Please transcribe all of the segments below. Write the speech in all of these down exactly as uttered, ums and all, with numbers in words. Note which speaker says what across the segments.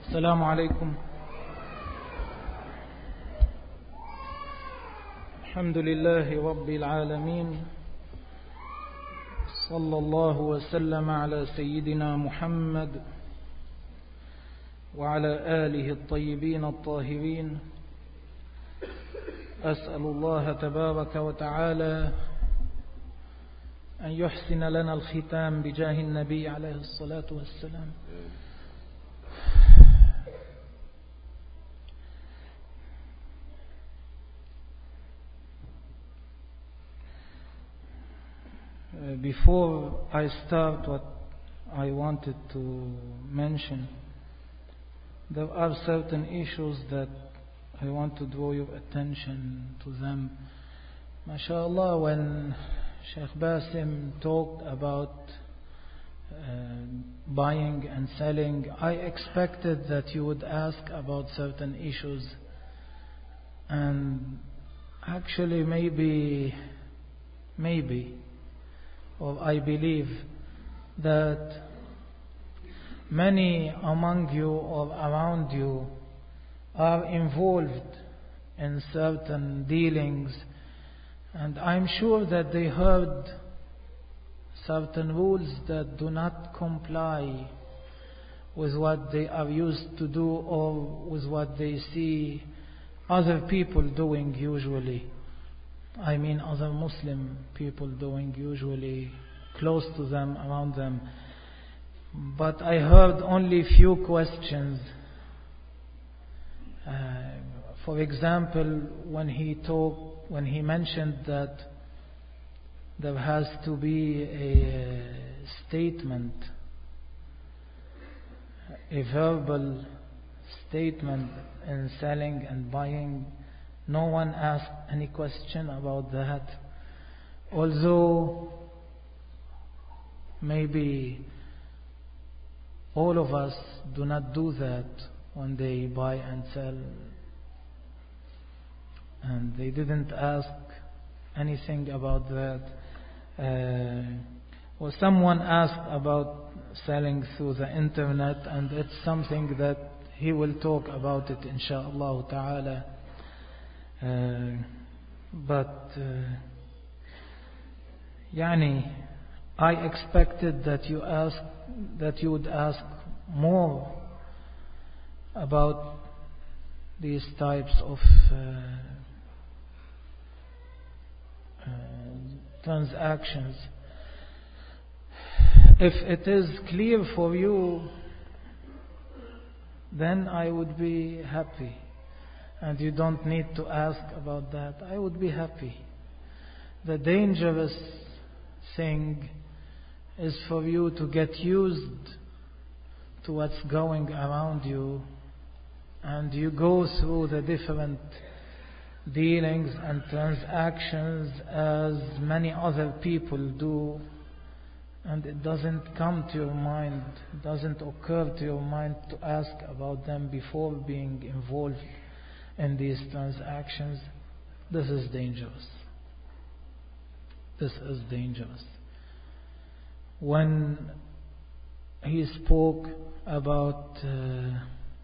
Speaker 1: السلام عليكم. الحمد لله رب العالمين، صلى الله وسلم على سيدنا محمد وعلى آله الطيبين الطاهرين. أسأل الله تبارك وتعالى أن يحسن لنا الختام بجاه النبي عليه الصلاة والسلام. Before I start what I wanted to mention, there are certain issues that I want to draw your attention to them. MashaAllah, when Sheikh Basim talked about uh, buying and selling, I expected that you would ask about certain issues, and actually maybe, maybe, or I believe that many among you or around you are involved in certain dealings, and I'm sure that they heard certain rules that do not comply with what they are used to do or with what they see other people doing usually. I mean other Muslim people doing usually, close to them, around them. But I heard only few questions. Uh, for example, when he talked, when he mentioned that there has to be a statement, a verbal statement in selling and buying, no one asked any question about that. Although maybe all of us do not do that when they buy and sell, and they didn't ask anything about that. Uh, well, someone asked about selling through the internet, and it's something that he will talk about it inshaAllah ta'ala. Uh, but uh, يعني I expected that you ask that you would ask more about these types of uh, uh, transactions. If it is clear for you, then I would be happy, and you don't need to ask about that. I would be happy. The dangerous thing is for you to get used to what's going around you, and you go through the different dealings and transactions as many other people do, and it doesn't come to your mind, it doesn't occur to your mind to ask about them before being involved in these transactions. This is dangerous. This is dangerous. When he spoke about uh,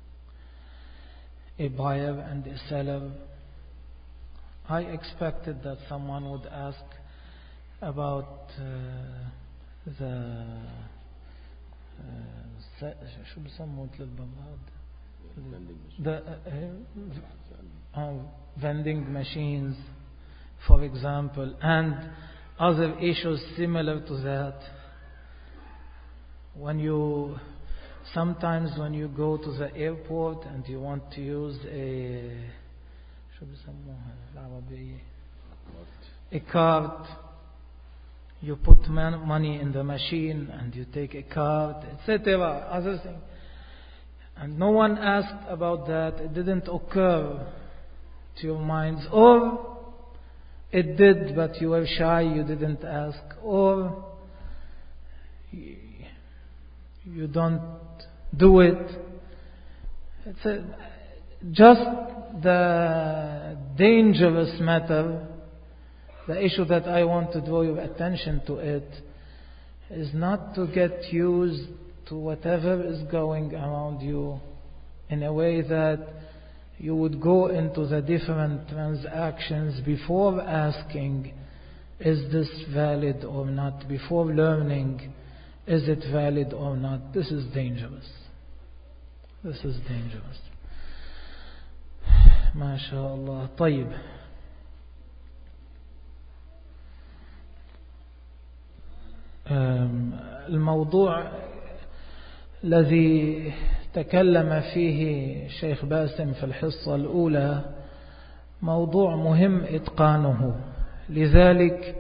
Speaker 1: a buyer and a seller, I expected that someone would ask about uh, the uh, شو بسموه للبراد the uh, uh, vending machines, for example, and other issues similar to that. When you sometimes when you go to the airport and you want to use a شو بسموها بالعربية a card, you put money in the machine and you take a card, et cetera. Other things, and no one asked about that. It didn't occur to your minds, or it did, but you were shy, you didn't ask, or you don't do it. It's a, just the dangerous matter. The issue that I want to draw your attention to it is not to get used to whatever is going around you in a way that you would go into the different transactions before asking, is this valid or not? Before learning, is it valid or not? This is dangerous. This is dangerous. ما شاء الله. طيب. الموضوع الذي تكلم فيه شيخ باسم في الحصة الأولى موضوع مهم إتقانه، لذلك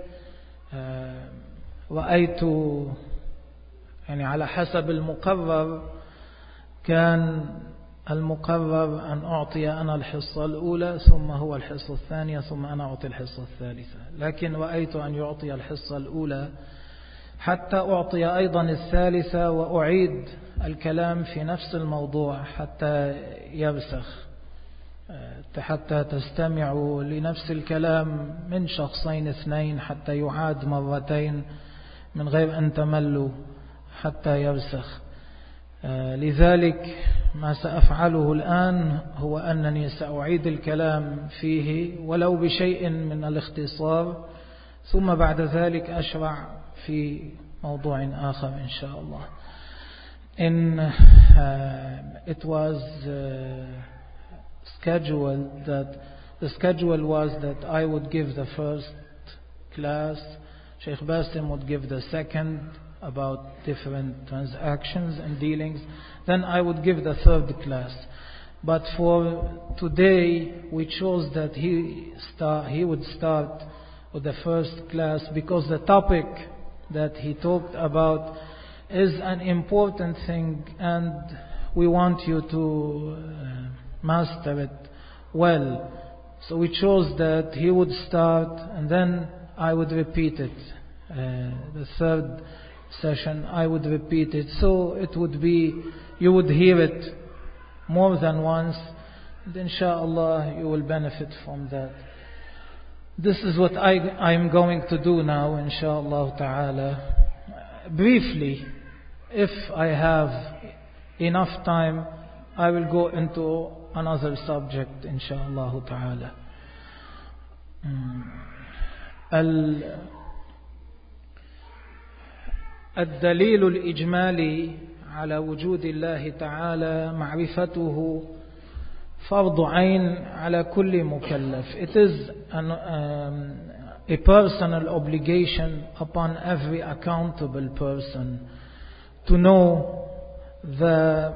Speaker 1: رأيت يعني على حسب المقرر كان المقرر أن أعطي أنا الحصة الأولى ثم هو الحصة الثانية ثم أنا أعطي الحصة الثالثة، لكن رأيت أن يعطي الحصة الأولى حتى أعطي أيضا الثالثة وأعيد الكلام في نفس الموضوع حتى يرسخ، حتى تستمعوا لنفس الكلام من شخصين اثنين حتى يعاد مرتين من غير أن تملوا حتى يرسخ. لذلك ما سأفعله الآن هو أنني سأعيد الكلام فيه ولو بشيء من الاختصار، ثم بعد ذلك أشرع في موضوع آخر إن شاء الله. In uh, it was uh, scheduled that the schedule was that I would give the first class, Sheikh Basim would give the second about different transactions and dealings, then I would give the third class. But for today we chose that he start, he would start with the first class because the topic that he talked about is an important thing and we want you to uh, master it well. So we chose that he would start and then I would repeat it. Uh, the third session I would repeat it. So it would be, you would hear it more than once and inshallah you will benefit from that. This is what I, I'm going to do now inshallah ta'ala. Briefly, if I have enough time, I will go into another subject inshallah ta'ala. الدليل الإجمالي على وجود الله تعالى معرفته فرض عين على كل مكلف. It is an, um, a personal obligation upon every accountable person to know the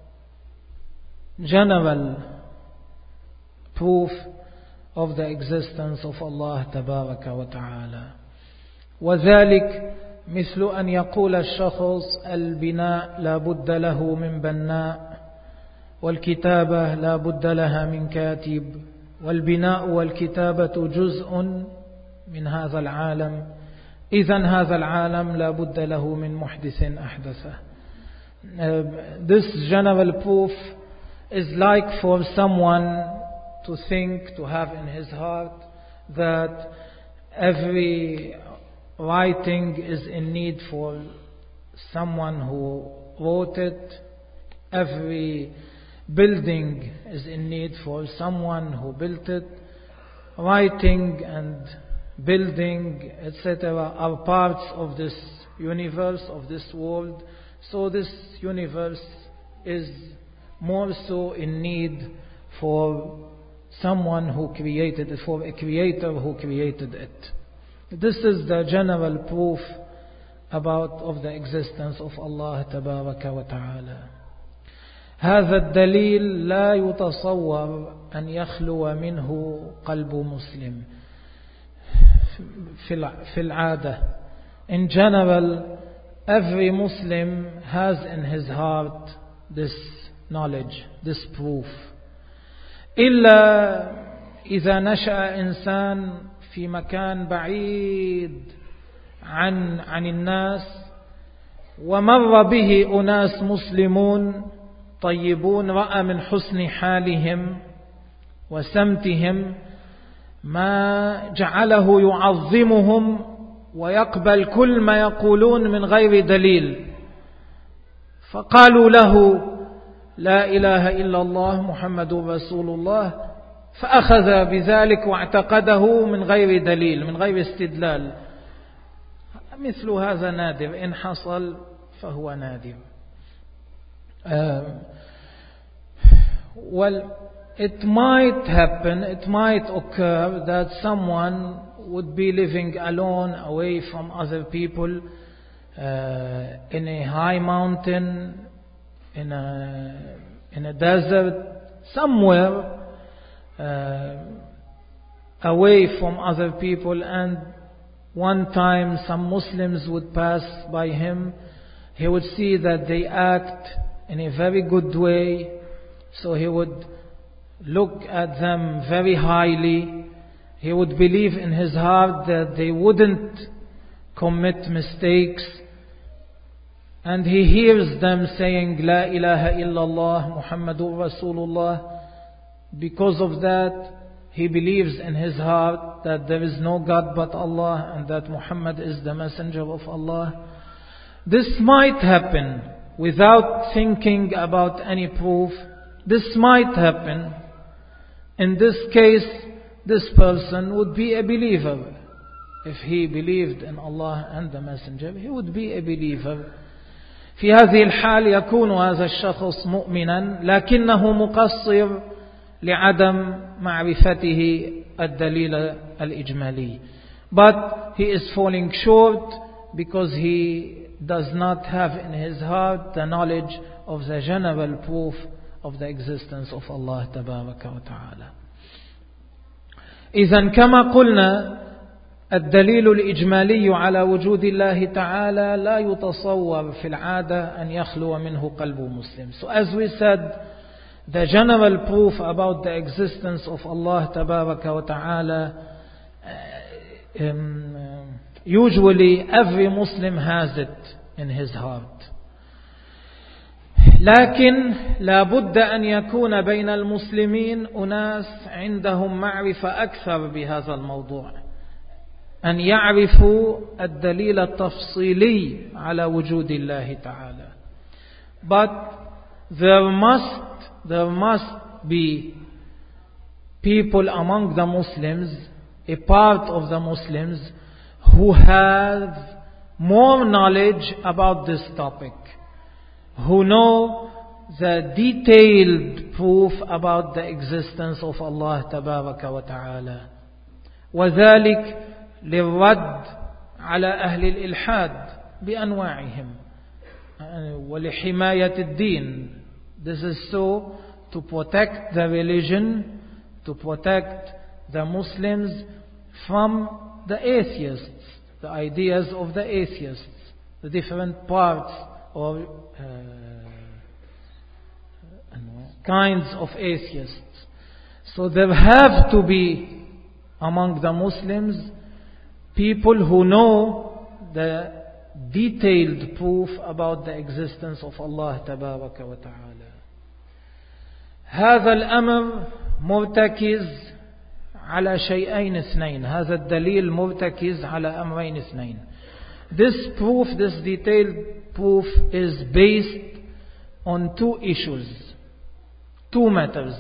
Speaker 1: general proof of the existence of Allah تبارك وتعالى. وذلك مثل أن يقول الشخص البناء لا بد له من بناء، والكتابة لا بد لها من كاتب، والبناء والكتابة جزء من هذا العالم، إذن هذا العالم لا بد له من محدث أحدثه. Uh, this general proof is like for someone to think, to have in his heart that every writing is in need for someone who wrote it, every building is in need for someone who built it. Writing and building, et cetera are parts of this universe, of this world. So this universe is more so in need for someone who created it, for a creator who created it. This is the general proof about of the existence of Allah تبارك وتعالى. هذا الدليل لا يتصور أن يخلو منه قلب مسلم في العادة. In general, every Muslim has in his heart this knowledge, this proof. إلا إذا نشأ إنسان في مكان بعيد عن عن الناس ومر به أناس مسلمون طيبون، رأى من حسن حالهم وسمتهم ما جعله يعظمهم ويقبل كل ما يقولون من غير دليل، فقالوا له لا إله إلا الله محمد رسول الله، فأخذ بذلك واعتقده من غير دليل من غير استدلال. مثل هذا نادر، إن حصل فهو نادر. uh, well it might happen, it might occur that someone would be living alone, away from other people, uh, in a high mountain, in a in a desert, somewhere uh, away from other people, and one time some Muslims would pass by him. He would see that they act in a very good way, so he would look at them very highly. He would believe in his heart that they wouldn't commit mistakes, and he hears them saying La ilaha illallah Muhammadur Rasulullah. Because of that, he believes in his heart that there is no God but Allah, and that Muhammad is the messenger of Allah. This might happen without thinking about any proof. This might happen. In this case, this person would be a believer. If he believed in Allah and the messenger, he would be a believer. في هذه الحال يكون هذا الشخص مؤمنا، لكنه مقصر لعدم معرفته الدليل الإجمالي. But he is falling short because he does not have in his heart the knowledge of the general proof of the existence of Allah تبارك وتعالى. إذن كما قلنا الدليل الإجمالي على وجود الله تعالى لا يتصور في العادة أن يخلو منه قلب مسلم. So as we said, the general proof about the existence of Allah تبارك وتعالى, um, usually every Muslim has it in his heart. لكن لا بد أن يكون بين المسلمين أناس عندهم معرفة أكثر بهذا الموضوع، أن يعرفوا الدليل التفصيلي على وجود الله تعالى. But there must there must be people among the Muslims, a part of the Muslims, who have more knowledge about this topic, who know the detailed proof about the existence of Allah تبارك وتعالى. وذلك للرد على أهل الإلحاد بأنواعهم ولحماية الدين. This is so to protect the religion, to protect the Muslims from the atheists, the ideas of the atheists, the different parts or uh, kinds of atheists. So there have to be among the Muslims people who know the detailed proof about the existence of Allah تبارك وتعالى. هذا الأمر مرتكز على شيئين اثنين. هذا الدليل مرتكز على أمرين اثنين. This proof, this detailed proof is based on two issues, two matters.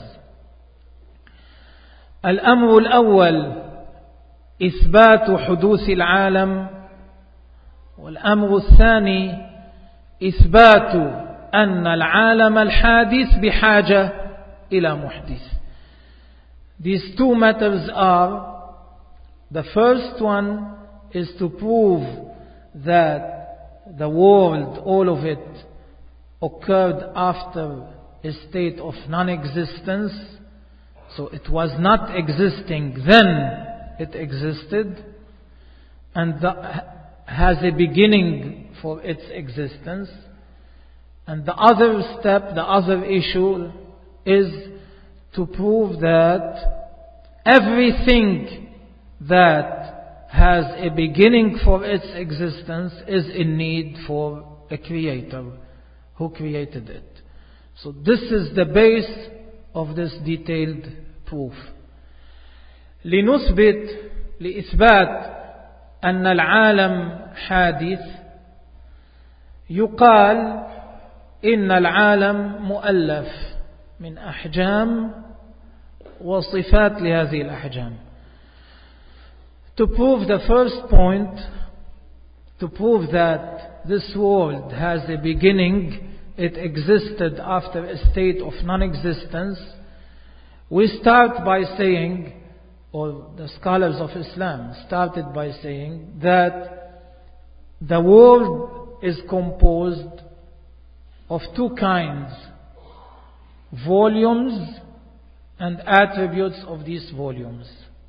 Speaker 1: الأمر الأول إثبات حدوث العالم، والأمر الثاني إثبات أن العالم الحادث بحاجة إلى محدث. These two matters are, the first one is to prove that the world, all of it, occurred after a state of non-existence. So it was not existing, then it existed, and the, has a beginning for its existence. And the other step, the other issue is to prove that everything that has a beginning for its existence is in need for a creator who created it. So this is the base of this detailed proof. لنثبت لإثبات أن العالم حادث، يقال إن العالم مؤلف من أحجام وصفات لهذه الأحجام. To prove the first point, to prove that this world has a beginning, it existed after a state of non-existence, we start by saying, or the scholars of Islam started by saying, that the world is composed of two kinds, volumes and attributes of these volumes.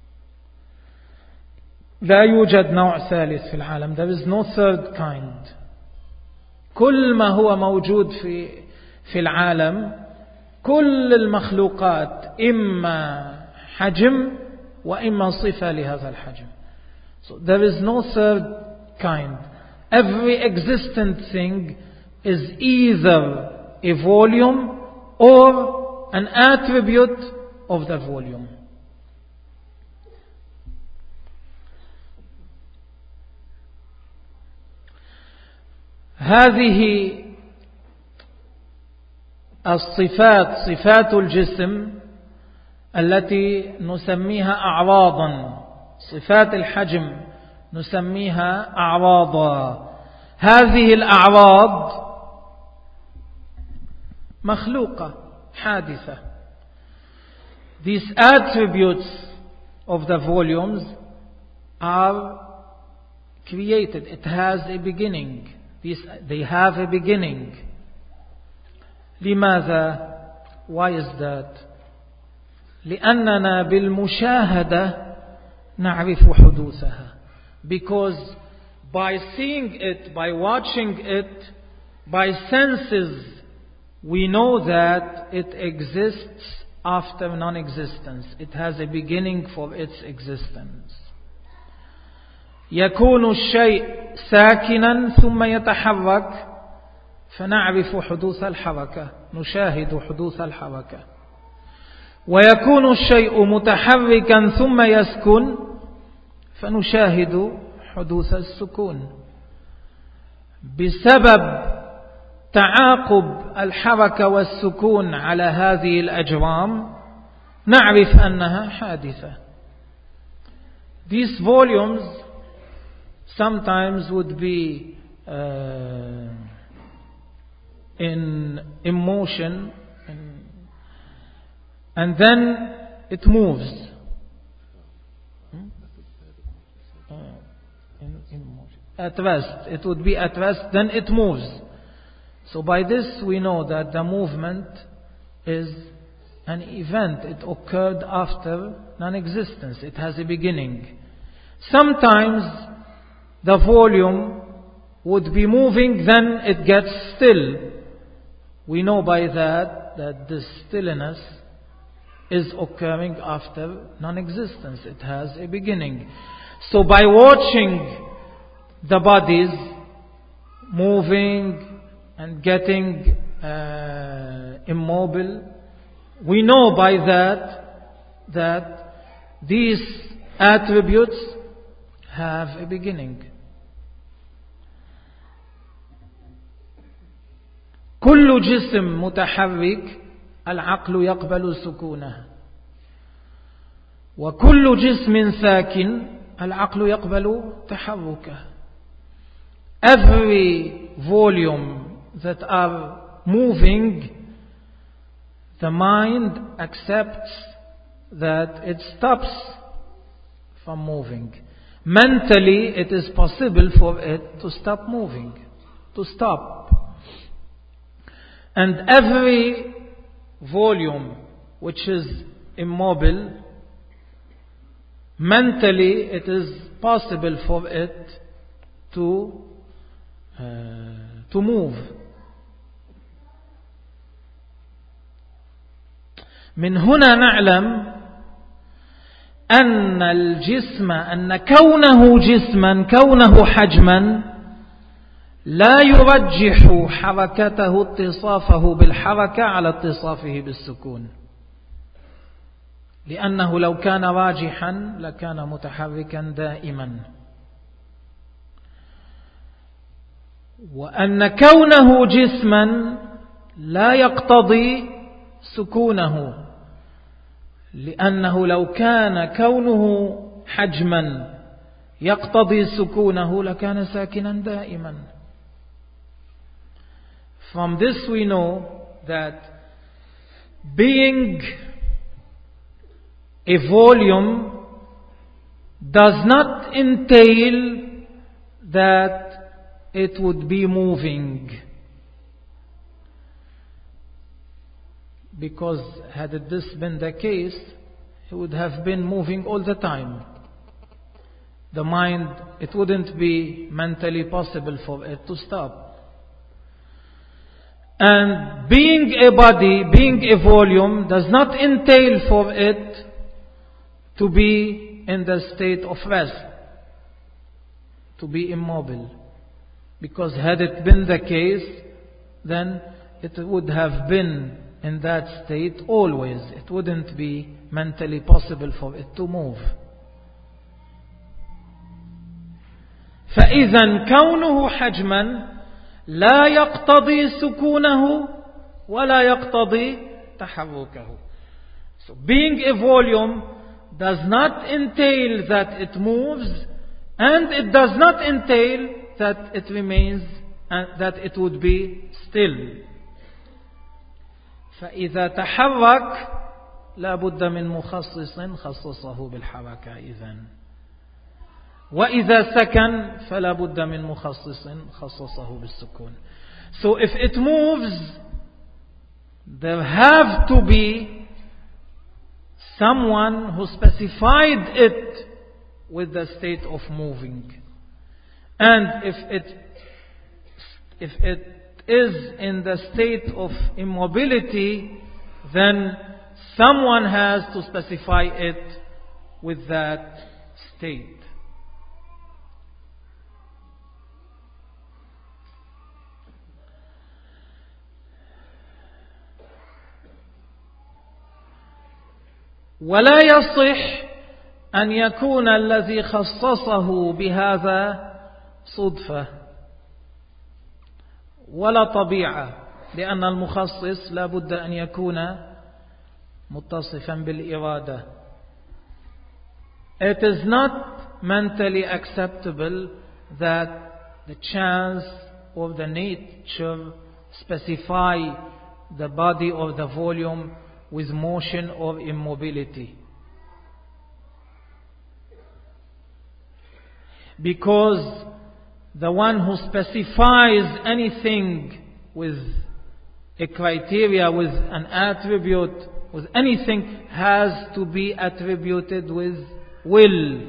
Speaker 1: لا يوجد نوع ثالث في العالم. There is no third kind. كل ما هو موجود في في العالم، كل المخلوقات إما حجم وإما صفة لهذا الحجم. So there is no third kind. Every existent thing is either a volume or an attribute of the volume. هذه الصفات، صفات الجسم التي نسميها أعراضا، صفات الحجم نسميها أعراضا. هذه الأعراض مخلوقة حادثة. These attributes of the volumes are created. It has a beginning. These, they have a beginning. لماذا? Why is that? لأننا بالمشاهدة نعرف حدوثها. Because by seeing it, by watching it, by senses, we know that it exists after non-existence. It has a beginning for its existence. يكون الشيء ساكنا ثم يتحرك فنعرف حدوث الحركة، نشاهد حدوث الحركة. ويكون الشيء متحركا ثم يسكن فنشاهد حدوث السكون. بسبب تعاقب الحركة والسكون على هذه الأجرام نعرف أنها حادثة. These volumes sometimes would be uh, in emotion and, and then it moves. Hmm? Uh, in, in motion. At rest. It would be at rest, then it moves. So by this we know that the movement is an event. It occurred after non-existence. It has a beginning. Sometimes the volume would be moving, then it gets still. We know by that that this stillness is occurring after non-existence. It has a beginning. So by watching the bodies moving and getting uh, immobile, we know by that that these attributes have a beginning. كل جسم متحرك العقل يقبل سكونه، وكل جسم ساكن العقل يقبل تحركه. Every volume that are moving, the mind accepts that it stops from moving. Mentally, it is possible for it to stop moving, to stop. And every volume which is immobile, mentally it is possible for it to uh, to move. من هنا نعلم أن الجسم، أن كونه جسما، كونه حجما، لا يرجح حركته اتصافه بالحركة على اتصافه بالسكون، لأنه لو كان راجحا لكان متحركا دائما. وأن كونه جسما لا يقتضي سكونه، لأنه لو كان كونه حجما يقتضي سكونه لكان ساكنا دائما. From this we know that being a volume does not entail that it would be moving, because had this been the case, it would have been moving all the time. The mind, it wouldn't be mentally possible for it to stop. And being a body, being a volume, does not entail for it to be in the state of rest, to be immobile. Because had it been the case, then it would have been in that state always. It wouldn't be mentally possible for it to move. فإذا كونه حجما لا يقتضي سكونه ولا يقتضي تحركه. So being a volume does not entail that it moves, and it does not entail that it remains and that it would be still. فإذا تحرك لا بد من مخصص خصصه بالحركة إذن، وإذا سكن فلا بد من مخصص خصصه بالسكون. So if it moves, there have to be someone who specified it with the state of moving. And if it if it is in the state of immobility, then someone has to specify it with that state. ولا يصح أن يكون الذي خصصه بهذا صدفة ولا طبيعة، لأن المخصص لا بد أن يكون متصفا بالإرادة. It is not mentally acceptable that the chance or the nature specify the body or the volume with motion or immobility. Because the one who specifies anything with a criteria, with an attribute, with anything, has to be attributed with will.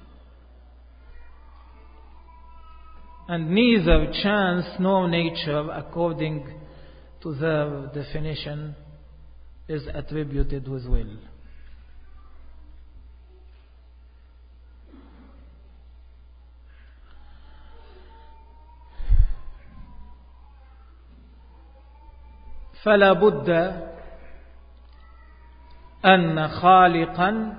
Speaker 1: And neither chance nor nature, according to the definition, is attributed with will. فلا بد أن خالقا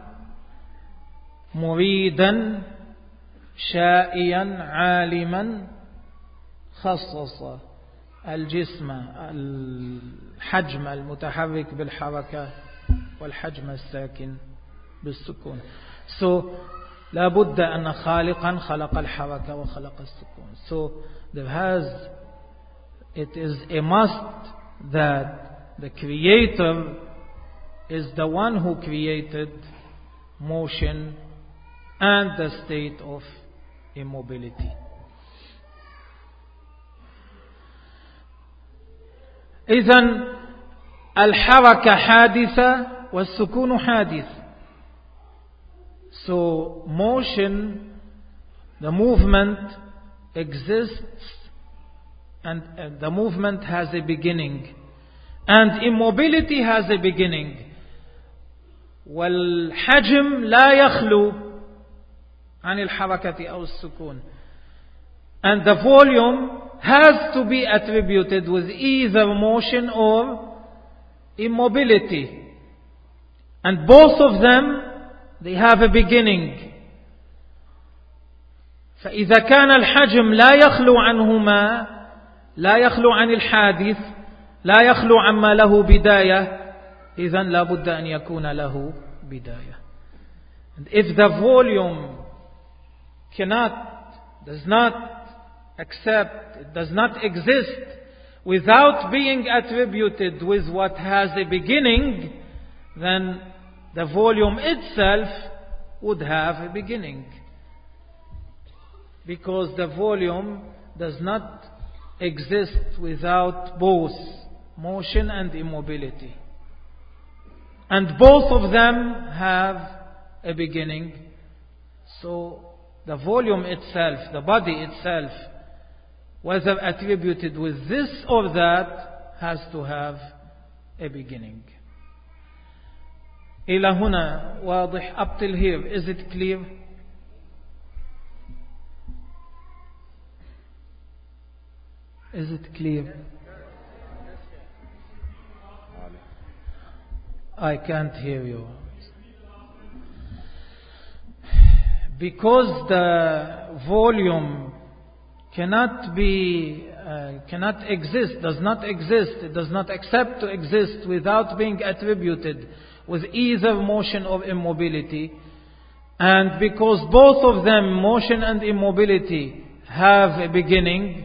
Speaker 1: مريدا شائيا عالما خصص الجسم الحجم المتحرك بالحركة والحجم الساكن بالسكون. So لا بد أن خالقا خلق الحركة وخلق السكون. So there has, it is a must that the creator is the one who created motion and the state of immobility. إذن الحركة حادثة والسكون حادث. So motion, the movement exists, and the movement has a beginning, and immobility has a beginning. والحجم لا يخلو عن الحركة أو السكون. And the volume has to be attributed with either motion or immobility. And both of them, they have a beginning. فإذا كان الحجم لا يخلو عنهما، لا يخلو عن الحادث، لا يخلو عما له بداية إذن لا بد أن يكون له بداية. And if the volume cannot, does not accept, it does not exist without being attributed with what has a beginning, then the volume itself would have a beginning. Because the volume does not exist without both motion and immobility. And both of them have a beginning. So the volume itself, the body itself, whether attributed with this or that, has to have a beginning. إلى هنا واضح? Up till here, is it clear? Is it clear? I can't hear you. Because the volume cannot be, uh, cannot exist, does not exist, it does not accept to exist without being attributed with either motion or immobility, and because both of them, motion and immobility, have a beginning,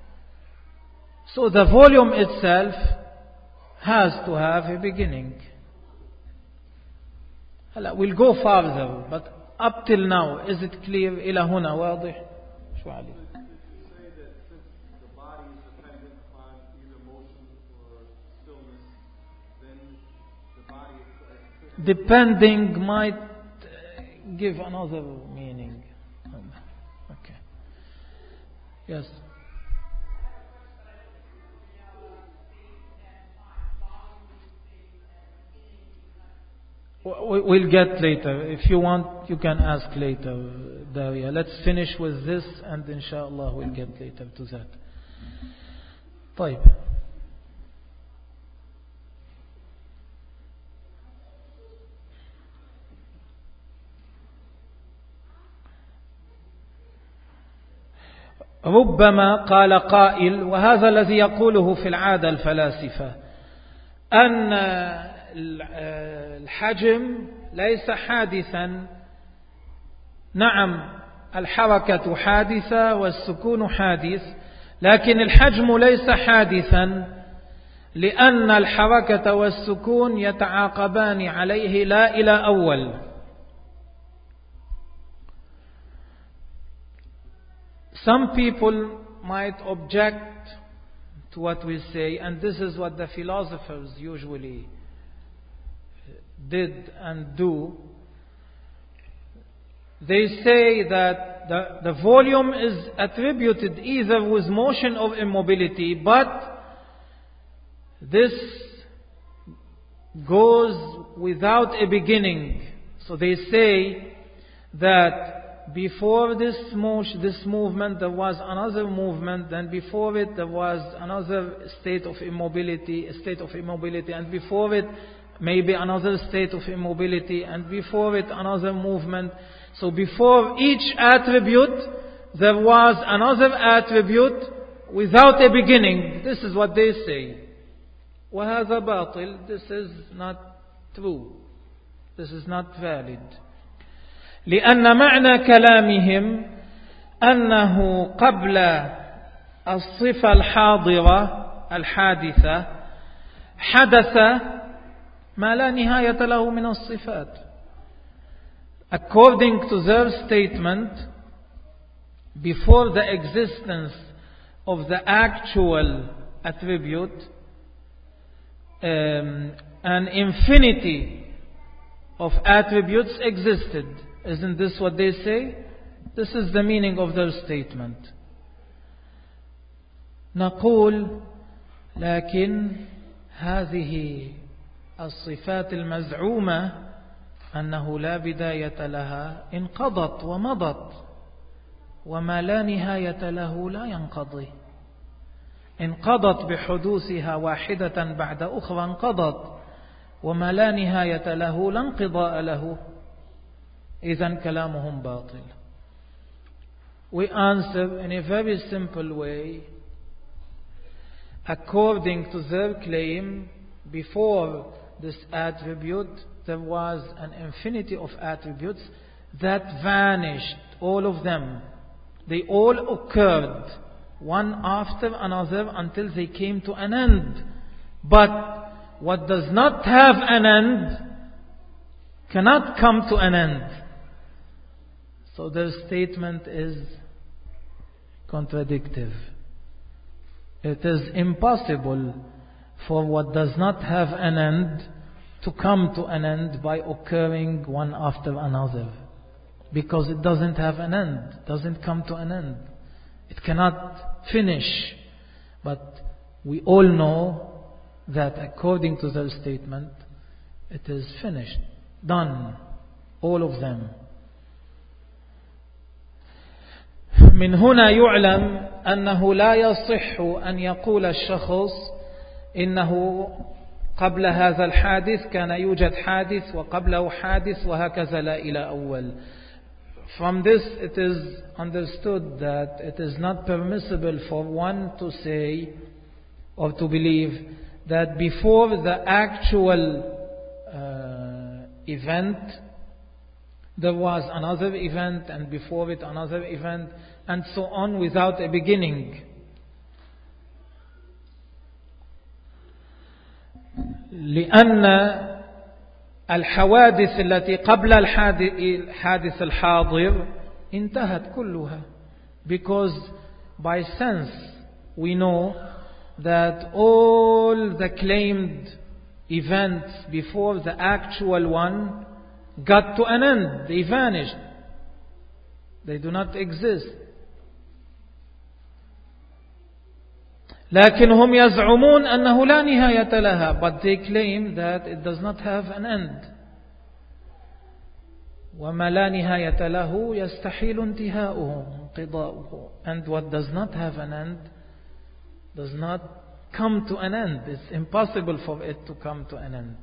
Speaker 1: so the volume itself has to have a beginning. We'll go further, but up till now, is it clear? إلى هنا واضح؟ شو علي؟ Depending might give another meaning. Okay. Yes. We'll get later. If you want, you can ask later, Daria. Let's finish with this and inshallah we'll get later to that. طيب. ربما قال قائل، وهذا الذي يقوله في العادة الفلاسفة، أن الحجم ليس حادثا. نعم، الحركة حادثة والسكون حادث، لكن الحجم ليس حادثا لأن الحركة والسكون يتعاقبان عليه لا إلى أول. Some people might object to what we say, and this is what the philosophers usually did and do. They say that the, the volume is attributed either with motion or immobility, but this goes without a beginning. So they say that before this motion, this movement, there was another movement, then before it there was another state of immobility, a state of immobility, and before it maybe another state of immobility, and before it another movement. So before each attribute there was another attribute without a beginning. This is what they say. وهذا باطل. This is not true. This is not valid. لأن معنى كلامهم أنه قبل الصفة الحاضرة الحادثة حدث ما لا نهاية له من الصفات. According to their statement, before the existence of the actual attribute, um, an infinity of attributes existed. Isn't this what they say? This is the meaning of their statement. نقول لكن هذه الصفات المزعومة أنه لا بداية لها انقضت ومضت، وما لا نهاية له لا ينقضي. انقضت بحدوثها واحدة بعد أخرى انقضت، وما لا نهاية له لا انقضاء له. إذن كلامهم باطل. We answer in a very simple way. according to their claim, before this attribute, there was an infinity of attributes that vanished, all of them. They all occurred, one after another, until they came to an end. But what does not have an end cannot come to an end. So their statement is contradictory. It is impossible for what does not have an end to come to an end by occurring one after another. Because it doesn't have an end, doesn't come to an end. It cannot finish. But we all know that according to their statement, it is finished, done, all of them. من هنا يعلم أنه لا يصح أن يقول الشخص إنه قبل هذا الحادث كان يوجد حادث وقبله حادث وهكذا لا إلى أول. From this it is understood that it is not permissible for one to say or to believe that before the actual uh, event there was another event, and before it another event, and so on, without a beginning. لأن الحوادث التي قبل الحادث الحاضر انتهت كلها. Because by sense we know that all the claimed events before the actual one got to an end. They vanished. They do not exist. لكن هم يزعمون أنه لا نهاية لها. But they claim that it does not have an end. وما لا نهاية له يستحيل انتهاؤه انقضاؤه. And what does not have an end does not come to an end. It's impossible for it to come to an end.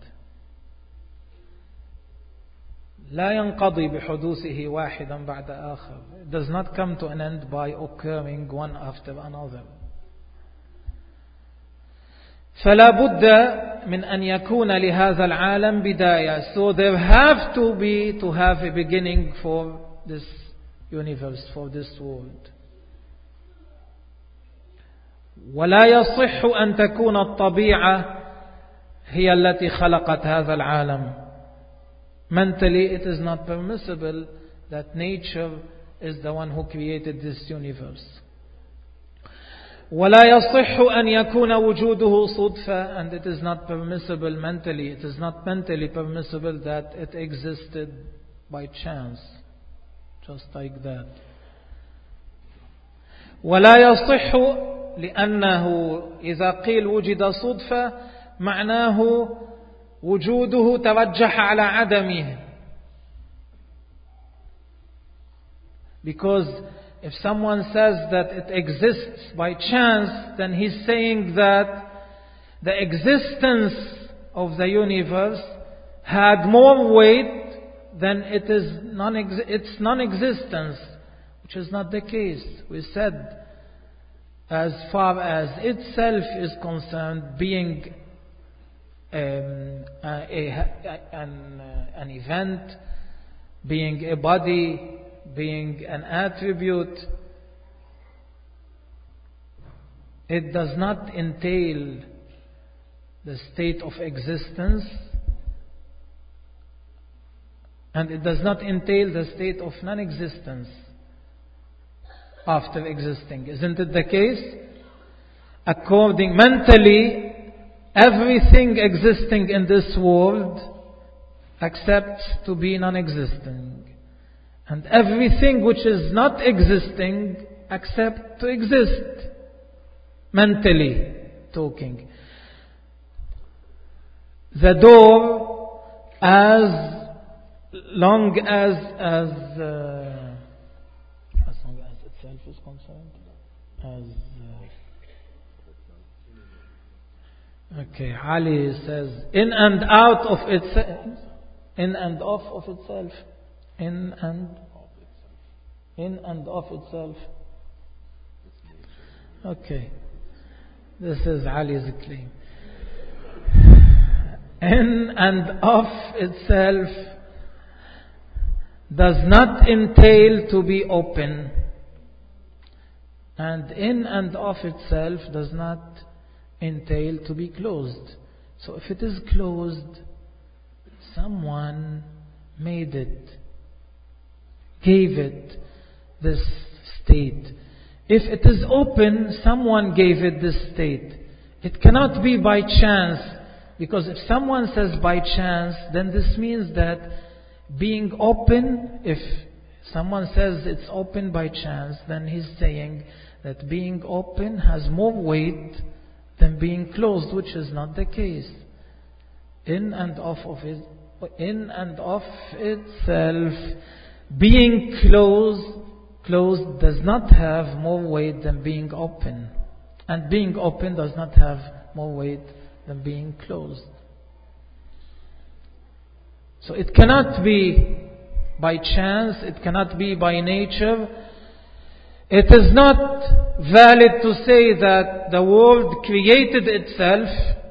Speaker 1: لا ينقضي بحدوثه واحدا بعد آخر. It does not come to an end by occurring one after another. فلا بد من أن يكون لهذا العالم بداية. So there have to be to have a beginning for this universe, for this world. ولا يصح أن تكون الطبيعة هي التي خلقت هذا العالم. Mentally, it is not permissible that nature is the one who created this universe. ولا يصح أن يكون وجوده صدفة, and it is not permissible mentally, it is not mentally permissible that it existed by chance, just like that. ولا يصح لأنه إذا قيل وجد صدفة معناه وجوده ترجح على عدمه. Because if someone says that it exists by chance, then he's saying that the existence of the universe had more weight than it is non its non-existence, which is not the case. We said, as far as itself is concerned, being um, a, a, an, uh, an event, being a body, being an attribute, it does not entail the state of existence, and it does not entail the state of non-existence after existing. Isn't it the case? According mentally, everything existing in this world accepts to be non-existing, and everything which is not existing accepts to exist, mentally talking. The door, as long as as uh, as long as itself is concerned, as uh, okay, Ali says, in and out of itself, in and off of itself, in and in and of itself. Okay. This is Ali's claim. In and of itself does not entail to be open, and in and of itself does not entail to be closed. So if it is closed, someone made it, gave it this state. If it is open, someone gave it this state. It cannot be by chance, because if someone says by chance, then this means that being open, if someone says it's open by chance, then he's saying that being open has more weight than being closed, which is not the case. In and of, of it, in and of itself, being closed, closed does not have more weight than being open. And being open does not have more weight than being closed. So it cannot be by chance, it cannot be by nature. It is not valid to say that the world created itself,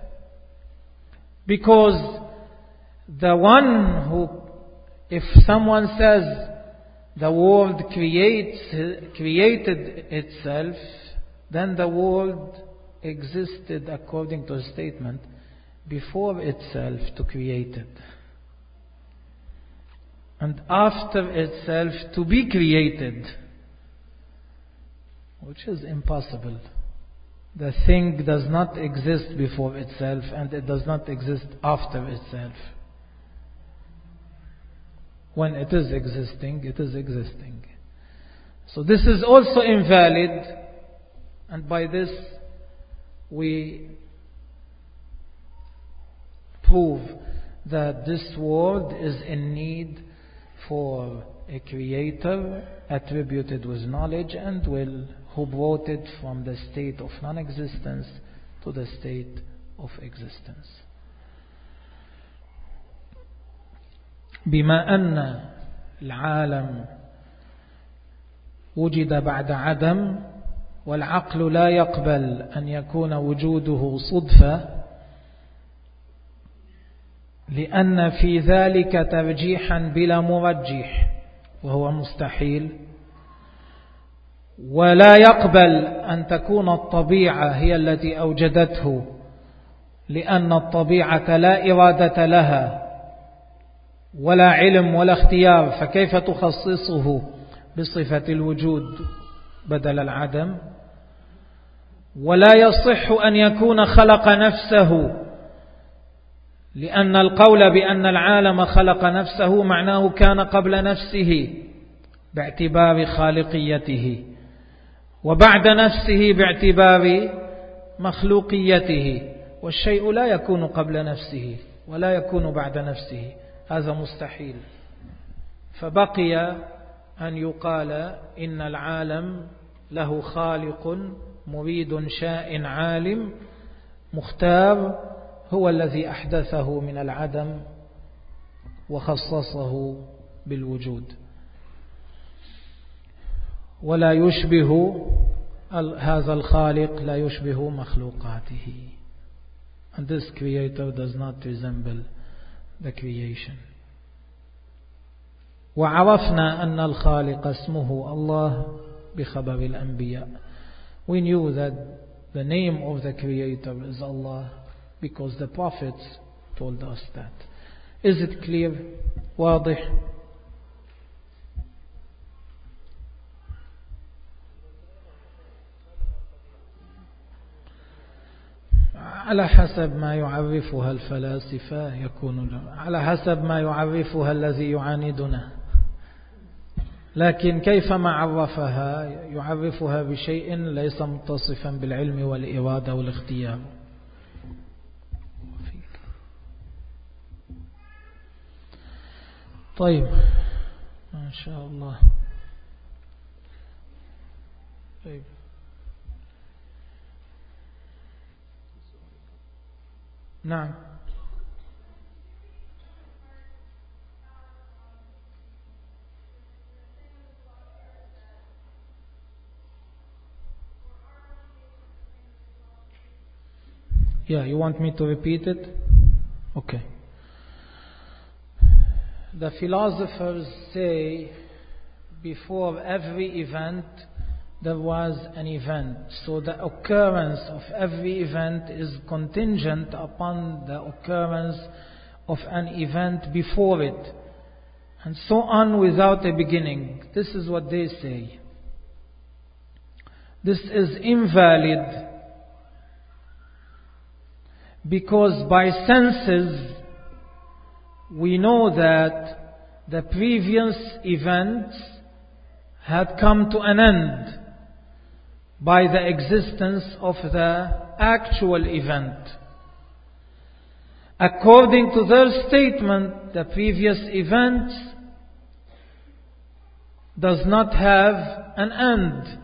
Speaker 1: because the one who, if someone says the world creates, created itself, then the world existed, according to a statement, before itself to create it, and after itself to be created, which is impossible. The thing does not exist before itself, and it does not exist after itself. When it is existing, it is existing. So this is also invalid, and by this we prove that this world is in need for a creator attributed with knowledge and will, who brought it from the state of non-existence to the state of existence. بما أن العالم وجد بعد عدم، والعقل لا يقبل أن يكون وجوده صدفة، لأن في ذلك ترجيحا بلا مرجح وهو مستحيل، ولا يقبل أن تكون الطبيعة هي التي أوجدته، لأن الطبيعة لا إرادة لها ولا علم ولا اختيار، فكيف تخصصه بصفة الوجود بدل العدم؟ ولا يصح أن يكون خلق نفسه، لأن القول بأن العالم خلق نفسه معناه كان قبل نفسه باعتبار خالقيته، وبعد نفسه باعتبار مخلوقيته، والشيء لا يكون قبل نفسه ولا يكون بعد نفسه، هذا مستحيل. فبقي أن يقال إن العالم له خالق مريد شاء عالم مختار، هو الذي أحدثه من العدم وخصصه بالوجود، ولا يشبه هذا الخالق، لا يشبه مخلوقاته. And this creator does not resemble the creation. وعرفنا أن الخالق اسمه الله بخبر الأنبياء. We knew that the name of the creator is Allah because the prophets told us that. Is it clear? واضح؟ على حسب ما يعرفها الفلاسفة يكون، على حسب ما يعرفها الذي يعاندنا، لكن كيفما عرفها يعرفها بشيء ليس متصفا بالعلم والإرادة والاختيار. طيب ما شاء الله. طيب نعم. Yeah, you want me to repeat it? Okay. The philosophers say before every event there was an event. So the occurrence of every event is contingent upon the occurrence of an event before it. And so on without a beginning. This is what they say. This is invalid because by senses we know that the previous events had come to an end by the existence of the actual event. According to their statement, the previous event does not have an end.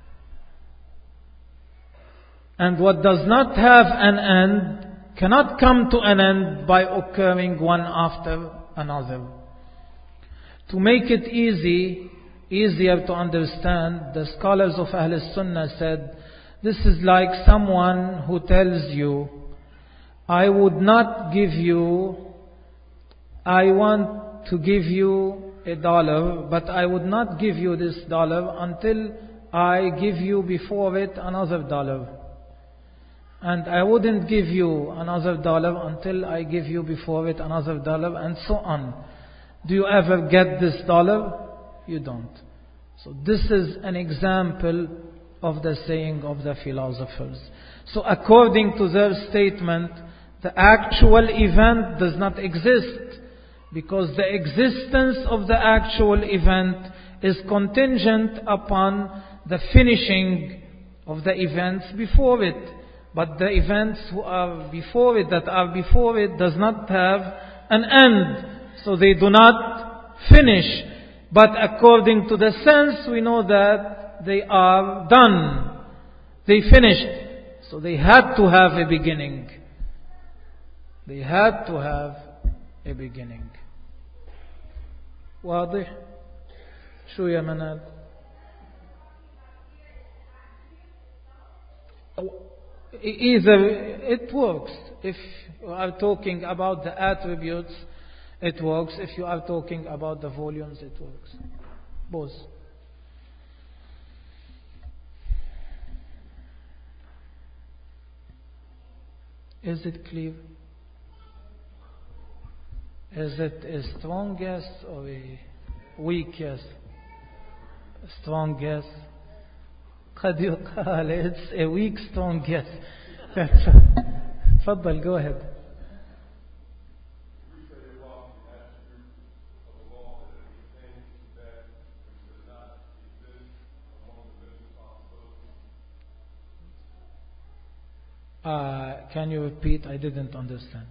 Speaker 1: And what does not have an end cannot come to an end by occurring one after another. To make it easy, easier to understand, the scholars of Ahl Sunnah said, this is like someone who tells you, I would not give you, I want to give you a dollar, but I would not give you this dollar until I give you before it another dollar. And I wouldn't give you another dollar until I give you before it another dollar, and so on. Do you ever get this dollar? You don't. So this is an example of the saying of the philosophers. So according to their statement, the actual event does not exist because the existence of the actual event is contingent upon the finishing of the events before it. But the events who are before it, that are before it, does not have an end. So they do not finish. But according to the sense, we know that they are done. They finished. So they had to have a beginning. They had to have a beginning. واضح؟ شو يا منال؟ Either it works. If you are talking about the attributes, it works. If you are talking about the volumes, it works. Both. Is it clear? Is it a strong yes or a weak yes? A strong yes. قد يقال it's a weak strong yes. تفضل, go ahead. Uh, can you repeat? I didn't understand.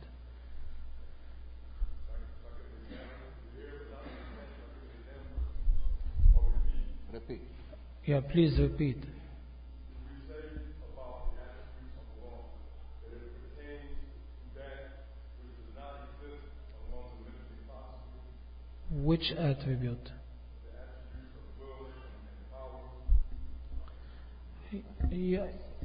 Speaker 2: Repeat.
Speaker 1: Yeah, please repeat. Which attribute? Yeah.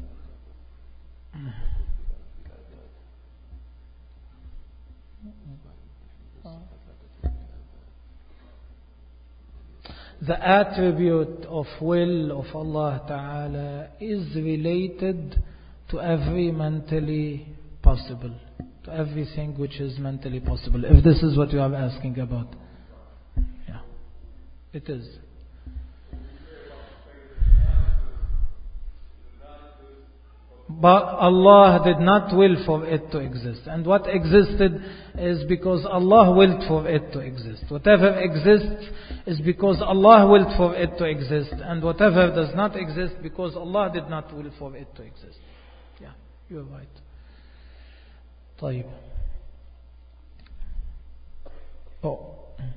Speaker 1: The attribute of will of Allah Ta'ala is related to every mentally possible, to everything which is mentally possible, if this is what you are asking about. Yeah, it is. But Allah did not will for it to exist. And what existed is because Allah willed for it to exist. Whatever exists is because Allah willed for it to exist. And whatever does not exist because Allah did not will for it to exist. Yeah, you're right. طيب. Oh.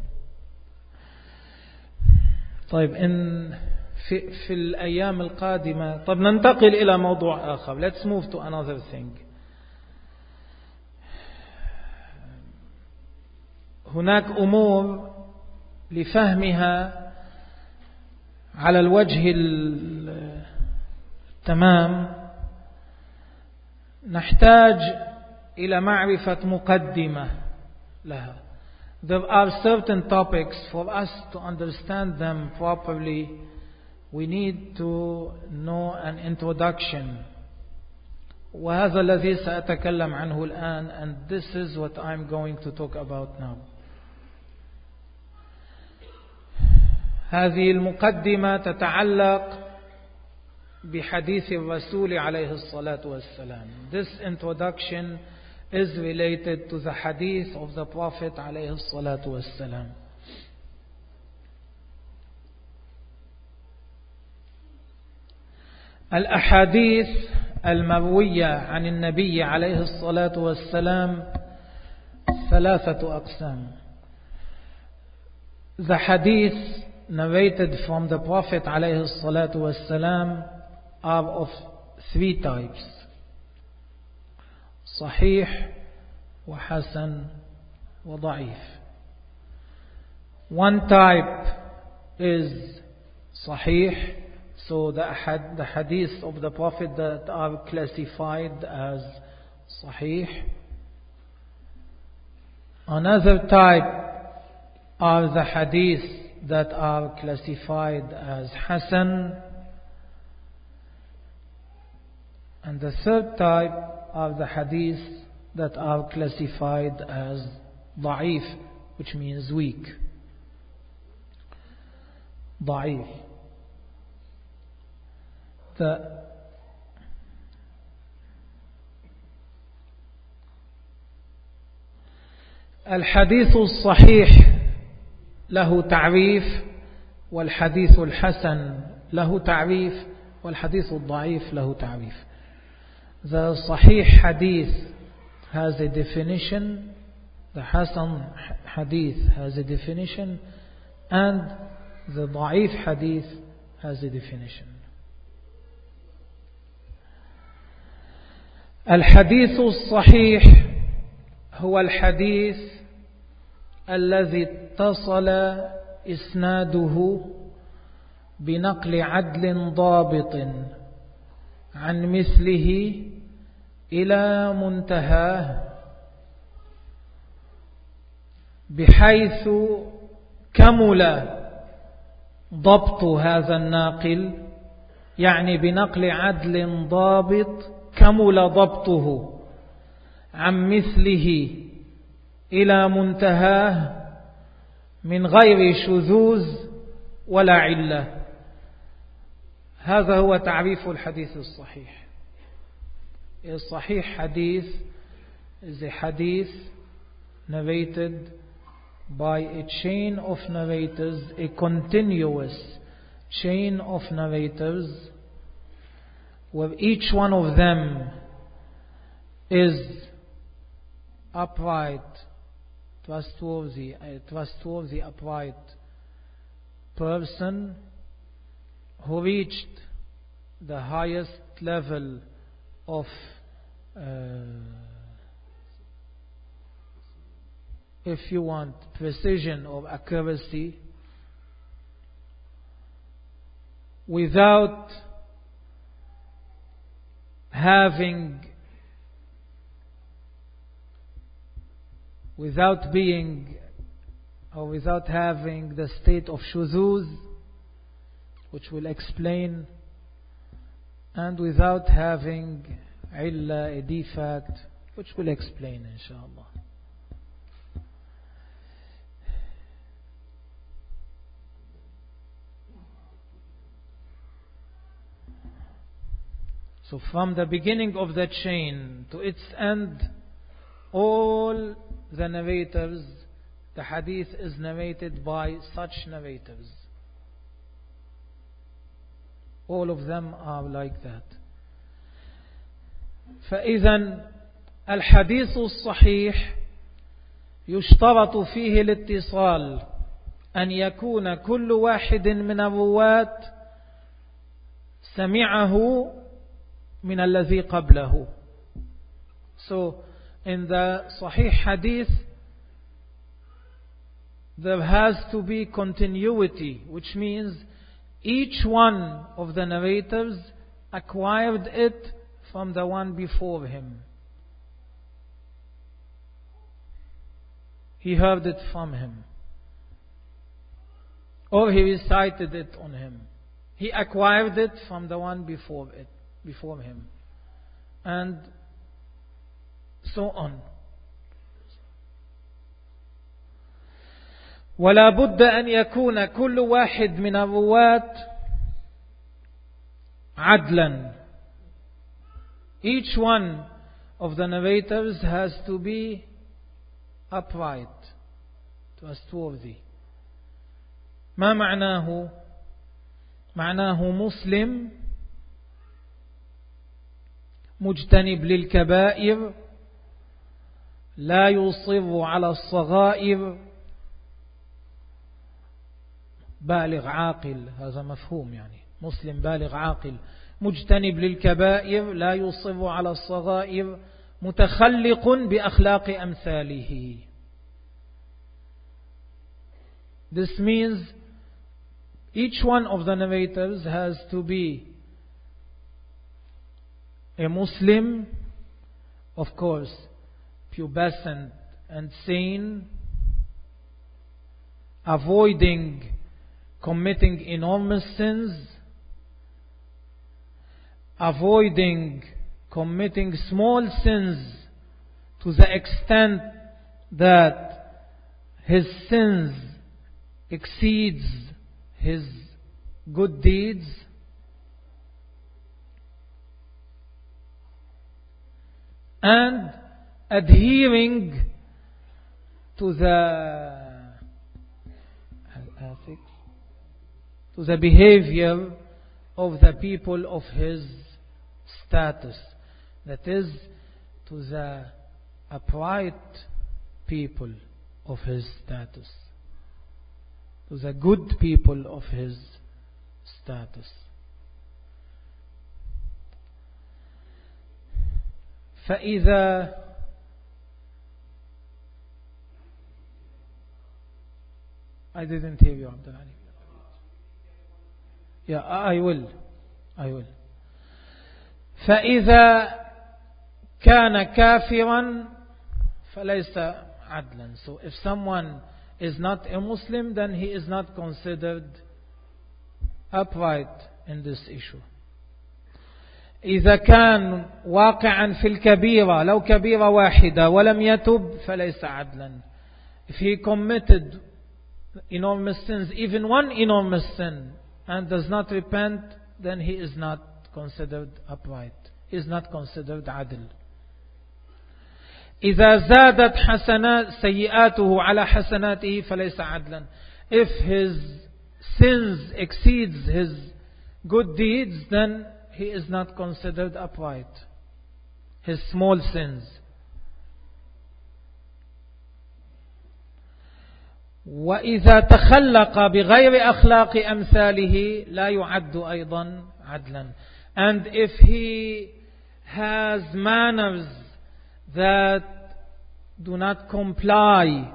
Speaker 1: طيب in في, في الأيام القادمة. طب ننتقل إلى موضوع آخر. Let's move to another thing. هناك أمور لفهمها على الوجه التمام نحتاج إلى معرفة مقدمة لها. There are certain topics, for us to understand them properly, we need to know an introduction. وهذا الذي سأتكلم عنه الآن, and this is what I'm going to talk about now. هذه المقدمة تتعلق بحديث الرسول عليه الصلاة والسلام. This introduction is related to the hadith of the Prophet عليه الصلاة والسلام. الأحاديث المروية عن النبي عليه الصلاة والسلام ثلاثة أقسام. The hadith narrated from the Prophet عليه الصلاة والسلام are of three types: صحيح وحسن وضعيف. One type is صحيح, so the the hadith of the Prophet that are classified as صحيح. Another type are the hadith that are classified as Hasan. And the third type are the hadith that are classified as ضعيف, which means weak. ضعيف. The الحديث الصحيح له تعريف, والحديث الحسن له تعريف, والحديث الضعيف له تعريف. The Sahih Hadith has a definition, the Hasan Hadith has a definition, and the Da'if Hadith has a definition. الحديث الصحيح هو الحديث الذي اتصل إسناده بنقل عدل ضابط عن مثله إلى منتهاه, بحيث كمل ضبط هذا الناقل, يعني بنقل عدل ضابط كمل ضبطه عن مثله إلى منتهاه من غير شذوذ ولا علة. هذا هو تعريف الحديث الصحيح. الصحيح hadith is a hadith narrated by a chain of narrators, a continuous chain of narrators, where each one of them is upright, trustworthy, a trustworthy, upright person who reached the highest level of uh, if you want precision or accuracy, without having without being or without having the state of shuzuz, which we'll explain, and without having illa, a defect, which we'll explain inshallah. So from the beginning of the chain to its end, all the narrators, the hadith is narrated by such narrators. All of them are like that. فإذا الحديث الصحيح يشترط فيه الاتصال، أن يكون كل واحد من الرواة سمعه من الذي قبله. So in the Sahih Hadith there has to be continuity, which means each one of the narrators acquired it from the one before him. He heard it from him, or he recited it on him. He acquired it from the one before it, before him, and so on. ولا بد أن يكون كل واحد من الرواة عدلا. Each one of the narrators has to be upright, trustworthy. ما معناه؟ معناه مسلم مجتنب للكبائر، لا يصر على الصغائر، بالغ عاقل. هذا مفهوم، يعني مسلم بالغ عاقل مجتنب للكبائر، لا يصر على الصغائر، متخلق بأخلاق أمثاله. This means each one of the narrators has to be a Muslim, of course, pubescent and sane, avoiding committing enormous sins, avoiding committing small sins to the extent that his sins exceeds his good deeds, and adhering to the ethics, to the behavior of the people of his status, that is, to the upright people of his status, to the good people of his status. فإذا I didn't hear you, Abdul Ali. Yeah, I will. I will. فإذا كان كافرا فليس عدلا. So if someone is not a Muslim, then he is not considered upright in this issue. إذا كان واقعا في الكبيرة، لو كبيرة واحدة ولم يتب فليس عدلا. If he committed enormous sins, even one enormous sin, and does not repent, then he is not considered upright, he is not considered عدل. إذا زادت حسنات سيئاته على حسناته فليس عدلا. If his sins exceeds his good deeds, then he is not considered upright, his small sins. وإذا تخلق بغير أخلاق أمثاله لا يعد أيضا عدلا. And if he has manners that do not comply,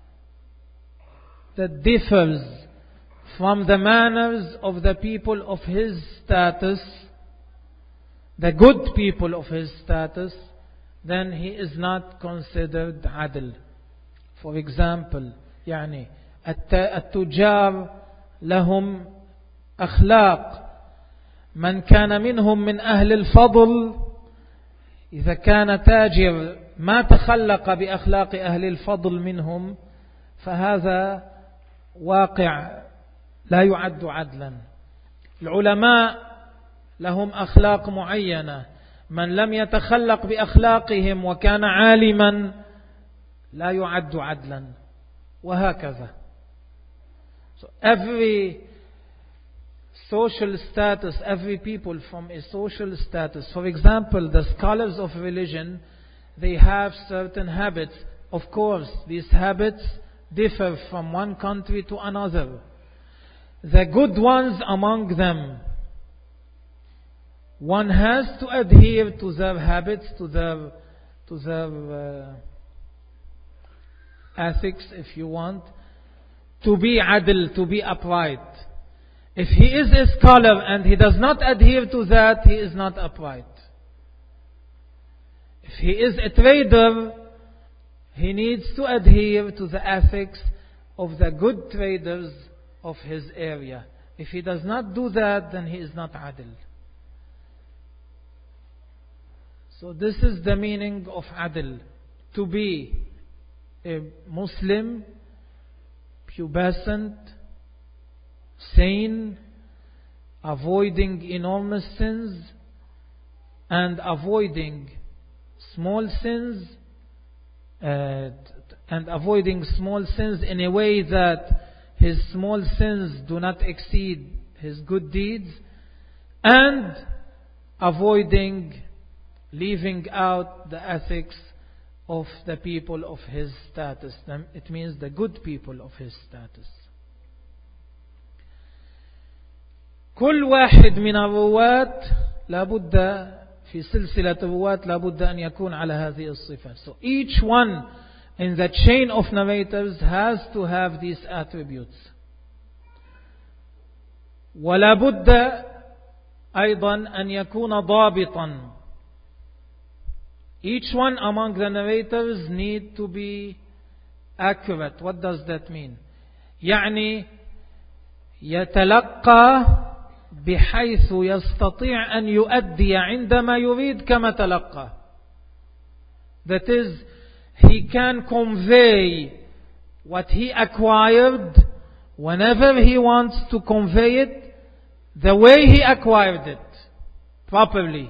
Speaker 1: that differs from the manners of the people of his status, the good people of his status, then he is not considered عدل. For example, يعني التجار لهم أخلاق. من كان منهم من أهل الفضل، إذا كان تاجر ما تخلق بأخلاق أهل الفضل منهم، فهذا واقع لا يعد عدلا. العلماء لهم أخلاق معينة، من لم يتخلق بأخلاقهم وكان عالما لا يعد عدلا، وهكذا. So every social status, every people from a social status, for example, the scholars of religion, they have certain habits. Of course, these habits differ from one country to another. The good ones among them, one has to adhere to their habits, to their, to their uh, ethics, if you want, to be adil, to be upright. If he is a scholar and he does not adhere to that, he is not upright. If he is a trader, he needs to adhere to the ethics of the good traders of his area. If he does not do that, then he is not adil. So this is the meaning of adil. To be a Muslim, pubescent, sane, avoiding enormous sins and avoiding small sins, uh, and avoiding small sins in a way that his small sins do not exceed his good deeds, and avoiding leaving out the ethics of the people of his status. It means the good people of his status. كل واحد من الرواة لابد في سلسلة الرواة لابد أن يكون على هذه الصفة. So each one in the chain of narrators has to have these attributes. ولا بد أيضا أن يكون ضابطا. Each one among the narrators need to be accurate. What does that mean? يعني يتلقى بحيث يستطيع أن يؤدي عندما يريد كما تلقى. That is, he can convey what he acquired whenever he wants to convey it, the way he acquired it, properly.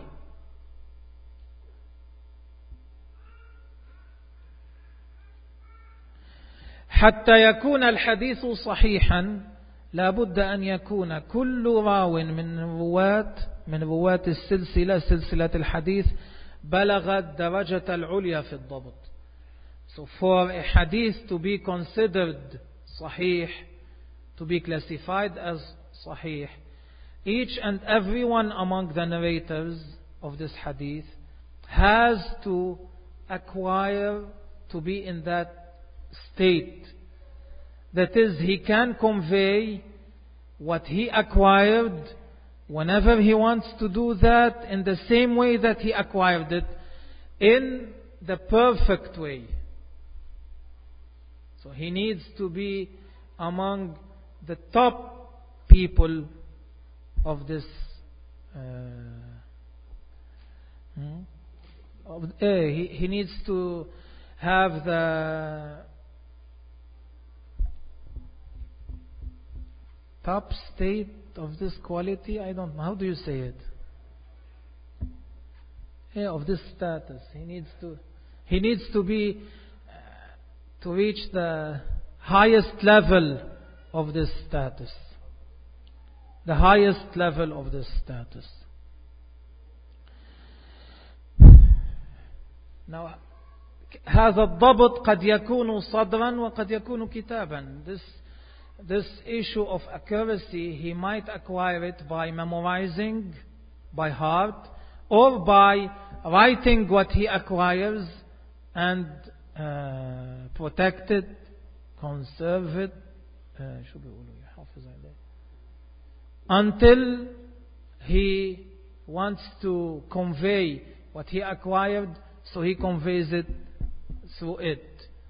Speaker 1: حتى يكون الحديث صحيحا لابد أن يكون كل راو من رواة من رواة السلسلة سلسلة الحديث بلغ الدرجة العليا في الضبط. So for a hadith to be considered صحيح, to be classified as صحيح, each and every one among the narrators of this hadith has to acquire to be in that state. That is, he can convey what he acquired whenever he wants to do that in the same way that he acquired it, in the perfect way. So he needs to be among the top people of this uh, hmm? of, uh, he, he needs to have the top state of this quality. I don't know, how do you say it? Yeah, of this status. He needs to he needs to be uh, to reach the highest level of this status. The highest level of this status. Now, هذا الضبط قد يكون صدرا وقد يكون كتابا. This This issue of accuracy, he might acquire it by memorizing by heart or by writing what he acquires and uh, protect it, conserve it, uh, until he wants to convey what he acquired, so he conveys it through it.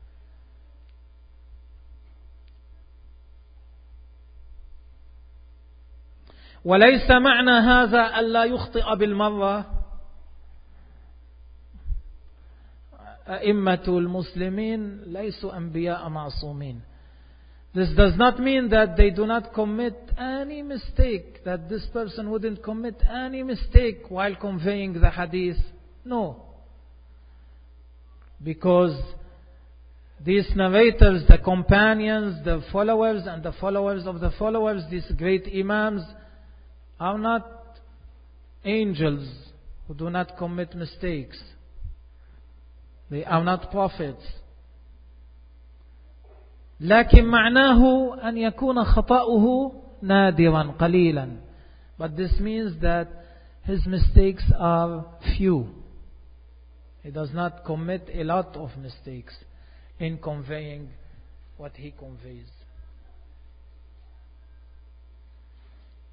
Speaker 1: وليس معنى هذا ألا يخطئ بالمرة. أئمة المسلمين ليسوا أنبياء معصومين. This does not mean that they do not commit any mistake, that this person wouldn't commit any mistake while conveying the hadith. No. Because these narrators, the companions, the followers and the followers of the followers, these great imams, are not angels who do not commit mistakes. They are not prophets. لكن معناه أن يكون خطأه نادرا قليلا. But this means that his mistakes are few. He does not commit a lot of mistakes in conveying what he conveys.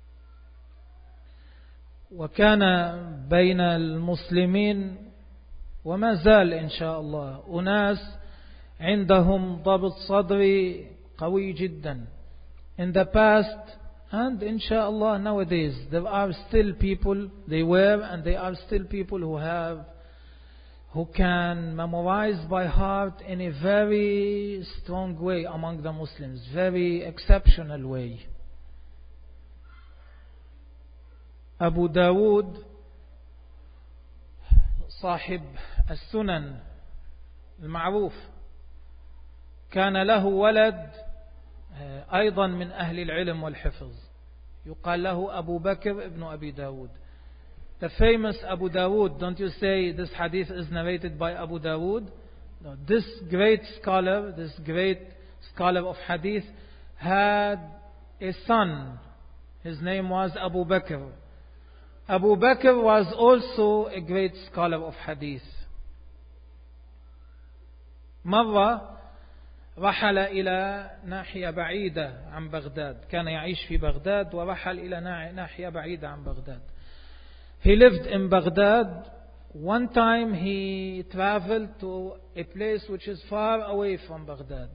Speaker 1: وكان بين المسلمين وما زال إن شاء الله أناس عندهم ضبط صدري قوي جدا. In the past and inshallah nowadays there are still people, they were and they are still people who have who can memorize by heart in a very strong way among the Muslims, very exceptional way. Abu Dawood صاحب السنن المعروف كان له ولد أيضا من أهل العلم والحفظ يقال له أبو بكر ابن أبي داود. The famous Abu Dawood, don't you say this hadith is narrated by Abu Dawood? No, this great scholar, this great scholar of hadith had a son. His name was Abu Bakr. Abu Bakr was also a great scholar of hadith. مرة رحل إلى ناحية بعيدة عن بغداد. كان يعيش في بغداد ورحل إلى ناحية بعيدة عن بغداد. He lived in Baghdad. One time he traveled to a place which is far away from Baghdad.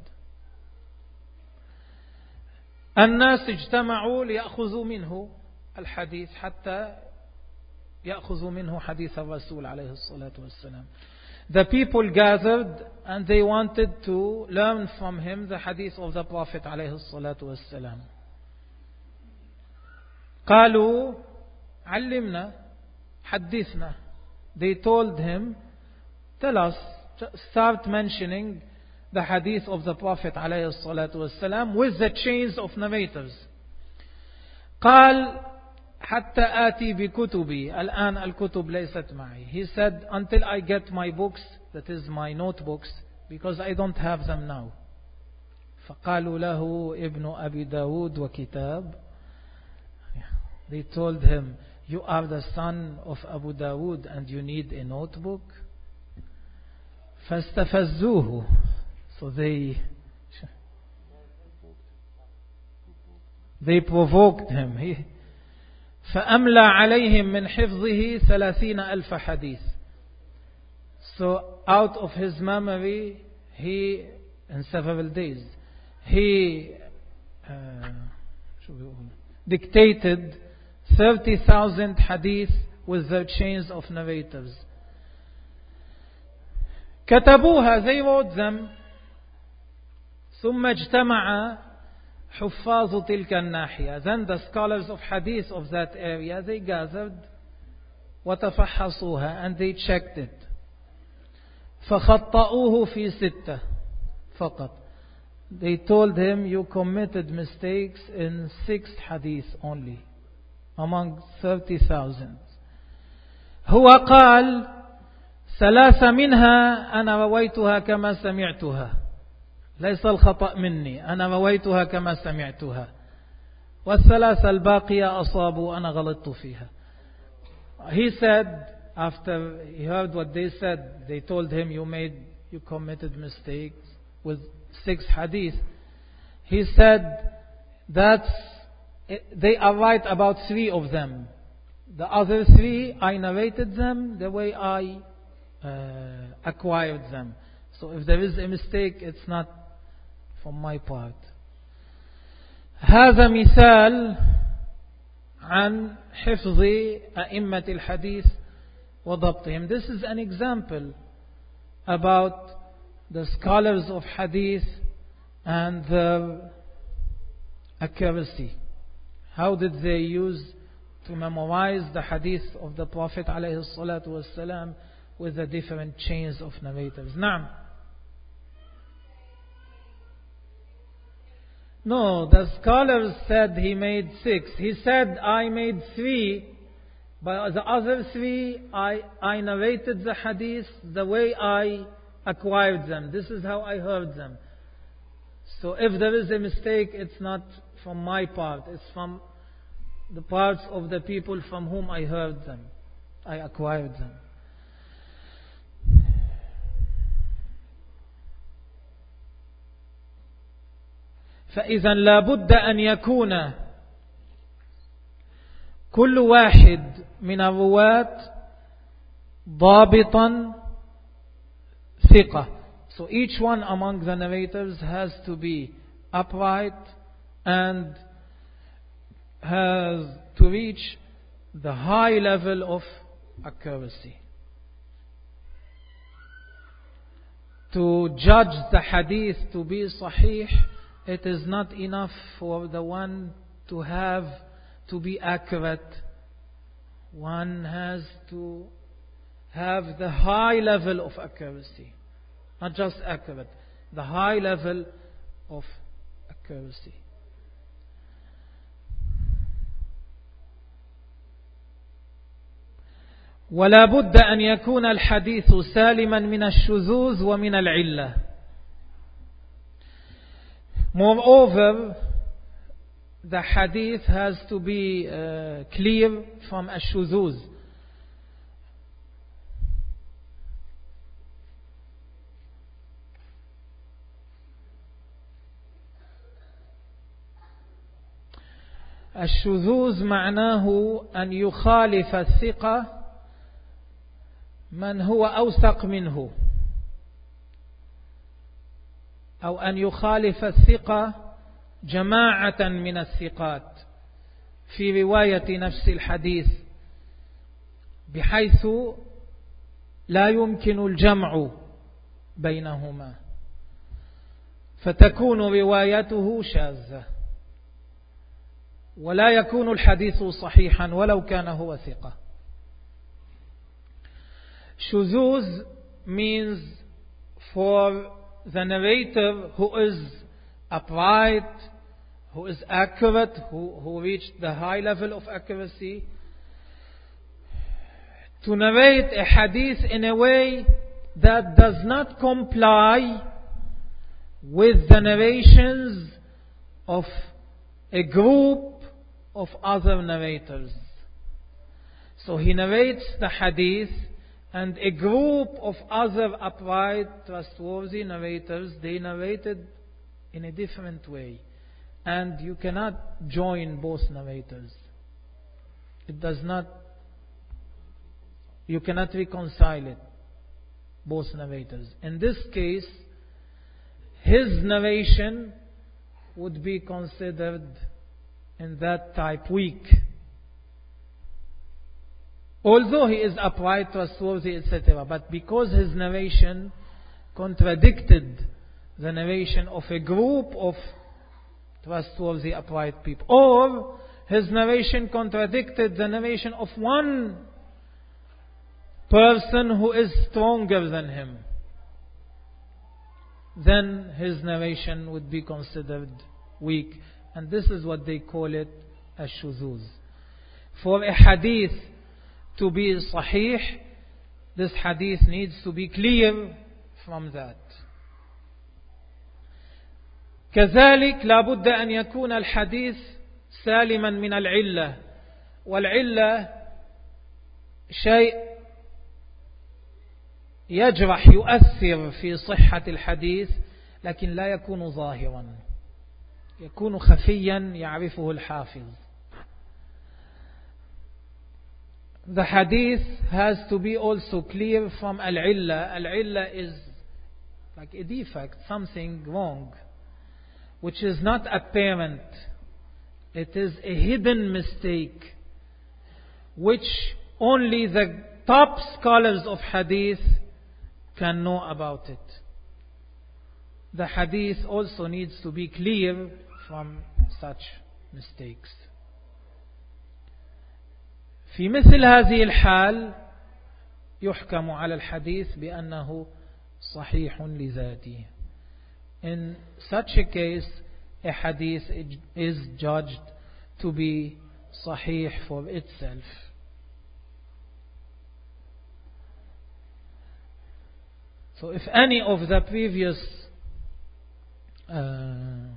Speaker 1: الناس اجتمعوا ليأخذوا منه الحديث حتى يأخذوا منه حديث الرسول عليه الصلاة والسلام. The people gathered and they wanted to learn from him the hadith of the Prophet عليه الصلاة والسلام. قالوا علمنا حدثنا. They told him, tell us, start mentioning the hadith of the Prophet عليه الصلاة والسلام with the chains of narrators. قال حتى آتي بكتبي. الآن الكتب ليست معي. He said, until I get my books, that is my notebooks, because I don't have them now. فقالوا له ابن أبي داود وكتاب. They told him, you are the son of Abu Dawood and you need a notebook. فاستفزوه. So they they provoked him. He, فأملى عليهم من حفظه ثلاثين ألف حديث. So out of his memory, he, in several days, he uh, dictated thirty thousand hadith with their chains of narrators. كتبوها, they wrote them. ثم اجتمع حفاظ تلك الناحية. Then the scholars of hadith of that area, they gathered وتفحصوها and they checked it. فخطأوه في ستة فقط. They told him, you committed mistakes in six hadith only among thirty thousand. هو قال ثلاث منها أنا رويتها كما سمعتها. ليس الخطأ مني, أنا رويتها كما سمعتها. والثلاثة الباقية أصابوا, أنا غلطت فيها. He said, after he heard what they said, they told him, you made, you committed mistakes with six hadith. He said, that's, they are right about three of them. The other three, I narrated them the way I uh, acquired them. So if there is a mistake, it's not from my part. هذا مثال عن حفظ أئمة الحديث وضبطهم. This is an example about the scholars of hadith and their accuracy. How did they use to memorize the hadith of the Prophet عليه الصلاة والسلام with the different chains of narrators. نعم. No, the scholars said he made six. He said, I made three, but the other three, I, I narrated the hadith the way I acquired them. This is how I heard them. So if there is a mistake, it's not from my part. It's from the parts of the people from whom I heard them. I acquired them. فإذا لا بد أن يكون كل واحد من الرواة ضابطا thiqa. So each one among the narrators has to be upright and has to reach the high level of accuracy. To judge the hadith to be sahih, it is not enough for the one to have to be accurate. One has to have the high level of accuracy. Not just accurate, the high level of accuracy. ولا بد أن يكون الحديث سالما من الشذوذ ومن العلة. Moreover, the hadith has to be uh, clear from الشذوذ. الشذوذ معناه أن يخالف الثقة من هو أوثق منه، أو أن يخالف الثقة جماعة من الثقات في رواية نفس الحديث، بحيث لا يمكن الجمع بينهما، فتكون روايته شاذة ولا يكون الحديث صحيحا ولو كان هو ثقة. Shuzuz means for the narrator who is upright, who is accurate, who, who reached the high level of accuracy, to narrate a hadith in a way that does not comply with the narrations of a group of other narrators. So he narrates the hadith, and a group of other upright, trustworthy narrators, they narrated in a different way. And you cannot join both narrators. It does not, you cannot reconcile it, both narrators. In this case, his narration would be considered in that type weak. Although he is upright, trustworthy, et cetera, but because his narration contradicted the narration of a group of trustworthy, upright people, or his narration contradicted the narration of one person who is stronger than him, then his narration would be considered weak. And this is what they call it ash-shuzuz. For a hadith to be sahih, this hadith needs to be clear from that. كذلك لا بد أن يكون الحديث سالما من العلة، والعلة شيء يجرح يؤثر في صحة الحديث، لكن لا يكون ظاهرا، يكون خفيا يعرفه الحافظ. The hadith has to be also clear from al-illa. Al-illa is like a defect, something wrong, which is not apparent. It is a hidden mistake, which only the top scholars of hadith can know about it. The hadith also needs to be clear from such mistakes. في مثل هذه الحال يحكم على الحديث بأنه صحيح لذاته. In such a case, a hadith is judged to be sahih for itself. So if any of the previous uh,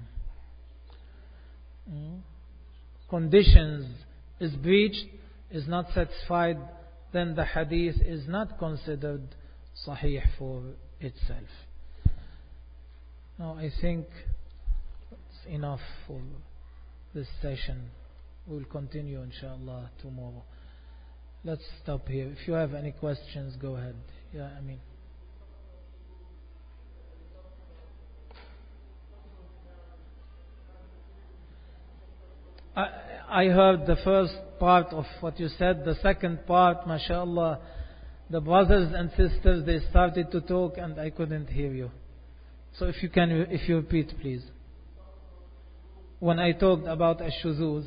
Speaker 1: conditions is breached, is not satisfied, then the hadith is not considered sahih for itself. Now I think it's enough for this session. We'll continue inshallah tomorrow. Let's stop here. If you have any questions, go ahead. Yeah, I mean. I, I heard the first part of what you said. The second part, mashallah, the brothers and sisters, they started to talk and I couldn't hear you. So if you can, if you repeat, please. When I talked about ash-shuzuz.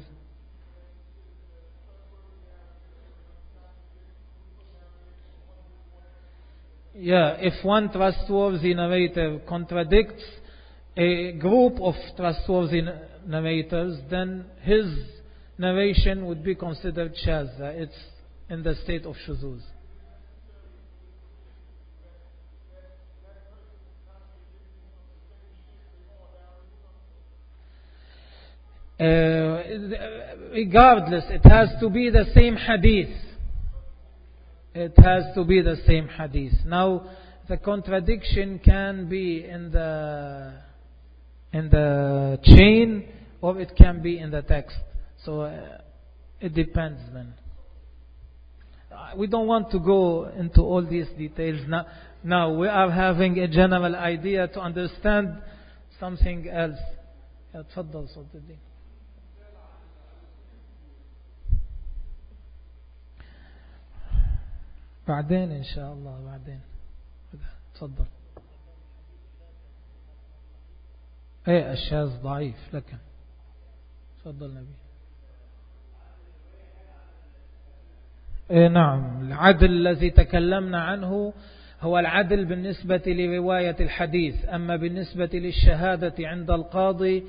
Speaker 1: Yeah, if one trustworthy narrator contradicts a group of trustworthy narrators, then his narration would be considered shazza. It's in the state of shuzuz. Uh, regardless, it has to be the same hadith. It has to be the same hadith. Now, the contradiction can be in the in the chain, or it can be in the text. So uh, it depends, then. Uh, we don't want to go into all these details now. Now we are having a general idea to understand something else. Yeah, تفضل صوت الدين. بعدين إن شاء الله بعدين. تفضل. ايه الشاذ ضعيف لكن تفضل نبي. ايه نعم، العدل الذي تكلمنا عنه هو العدل بالنسبة لرواية الحديث. أما بالنسبة للشهادة عند القاضي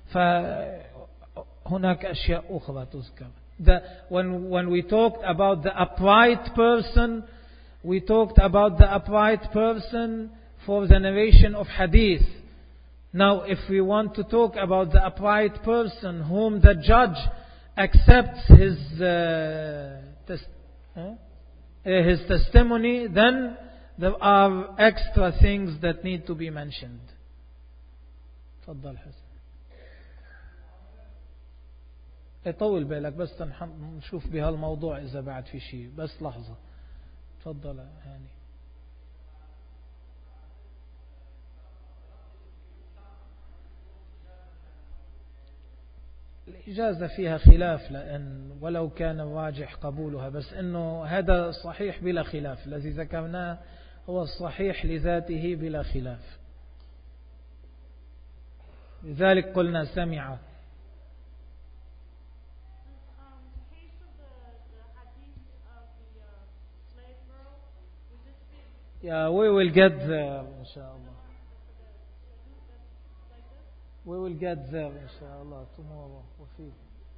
Speaker 1: فهناك أشياء أخرى تذكر. The, when, when we talked about the upright person, we talked about the upright person for the narration of hadith. Now, if we want to talk about the upright person whom the judge accepts his uh, tes- uh, his testimony, then there are extra things that need to be mentioned. تفضل حسن. طول بالك بس نشوف بهالموضوع إذا بعد في شيء، بس لحظة. تفضل هاني. الإجازة فيها خلاف، لأن ولو كان الراجح قبولها، بس إنه هذا صحيح بلا خلاف. الذي ذكرناه هو الصحيح لذاته بلا خلاف. لذلك قلنا سمع. Yeah, we will get there, inshallah. We will get there, inshallah, tomorrow. وفيك.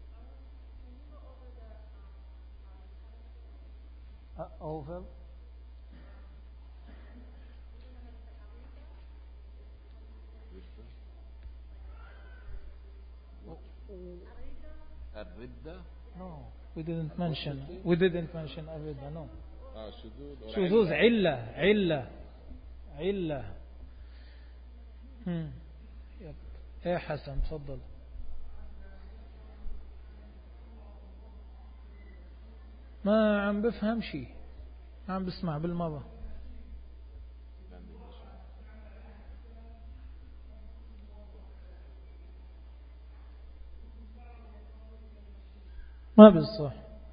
Speaker 1: Uh, over.
Speaker 2: الردة.
Speaker 1: No, we didn't mention. We didn't mention الردة. No.
Speaker 2: آه شذوذ.
Speaker 1: شذوذ علة علة علة. هم. ايه حسن تفضل. ما عم بفهم شيء، ما عم بسمع بالمرة. ما بالصح.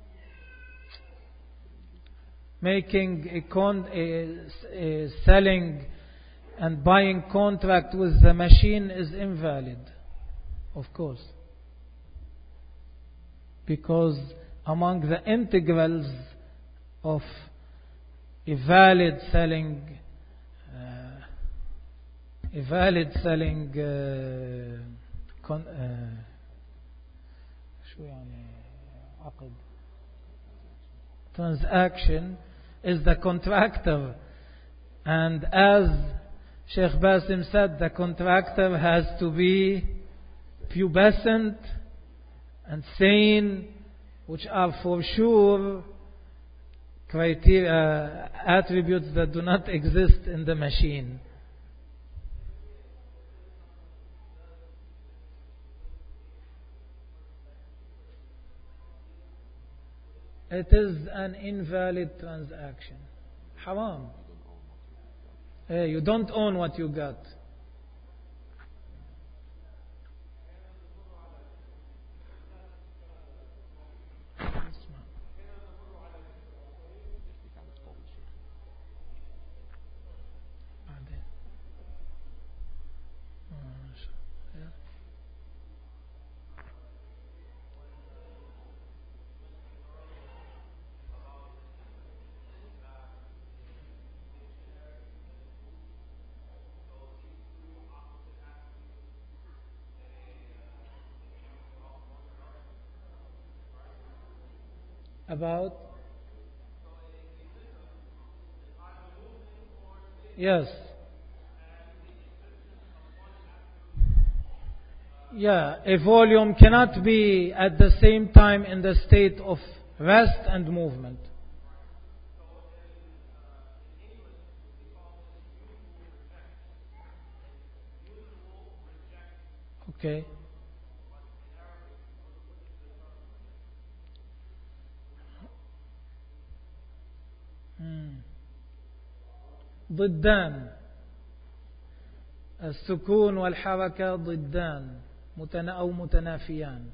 Speaker 1: Making a con a, a selling and buying contract with the machine is invalid, of course, because among the integrals of a valid selling uh, a valid selling uh, con, uh, شو يعني عقد transaction is the contractor, and as Sheikh Basim said, the contractor has to be pubescent and sane, which are for sure criteria, attributes that do not exist in the machine. It is an invalid transaction. Haram. Hey, you don't own what you got. About? Yes. Yeah, a volume cannot be at the same time in the state of rest and movement. Okay. Hmm. ضدان. السكون والحركة ضدان متنا أو متنافيان.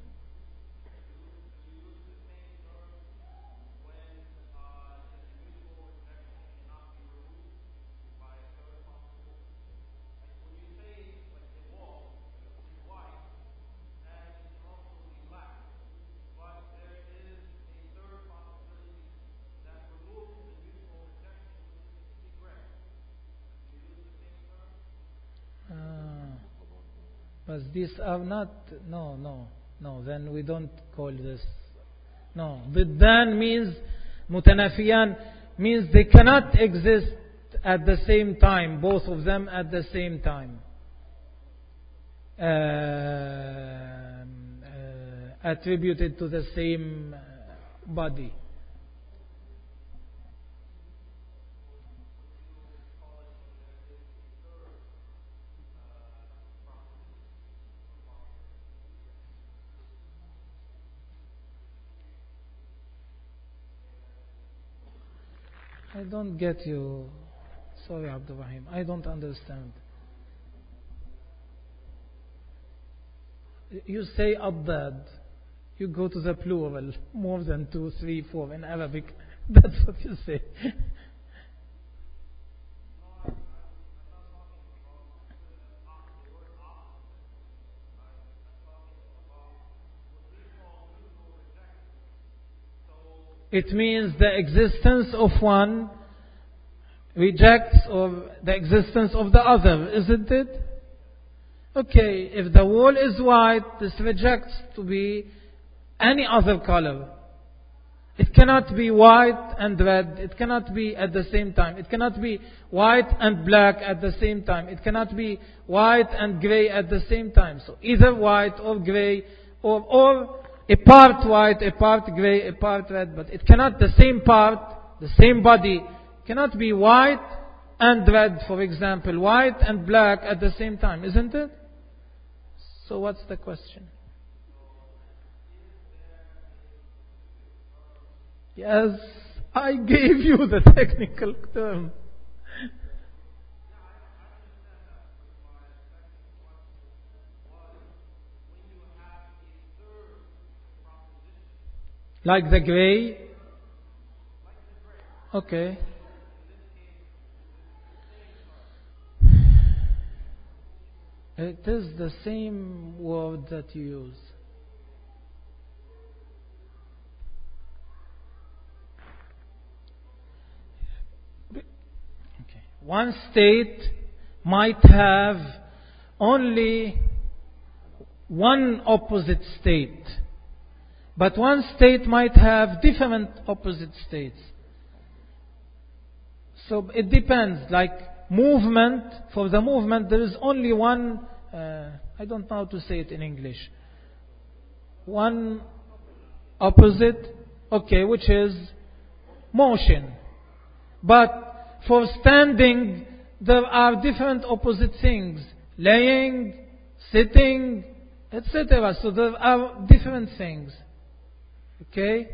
Speaker 1: But these are not, no, no, no, then we don't call this. No, ضدان means, متنافيان means they cannot exist at the same time, both of them at the same time. Uh, uh, attributed to the same body. I don't get you. Sorry, Abdul Rahim. I don't understand. You say abdad. You go to the plural. More than two, three, four in Arabic. That's what you say. It means the existence of one rejects or the existence of the other, isn't it? Okay, if the wall is white, this rejects to be any other color. It cannot be white and red. It cannot be at the same time. It cannot be white and black at the same time. It cannot be white and gray at the same time. So either white or gray or, or a part white, a part gray, a part red. But it cannot, the same part, the same body, cannot be white and red, for example. White and black at the same time, isn't it? So what's the question? Yes, I gave you the technical term. Like the gray? Okay. It is the same word that you use. Okay. One state might have only one opposite state, but one state might have different opposite states. So it depends. Like movement, for the movement there is only one, uh, I don't know how to say it in English, one opposite, okay, which is motion. But for standing, there are different opposite things, laying, sitting, et cetera. So there are different things. Okay?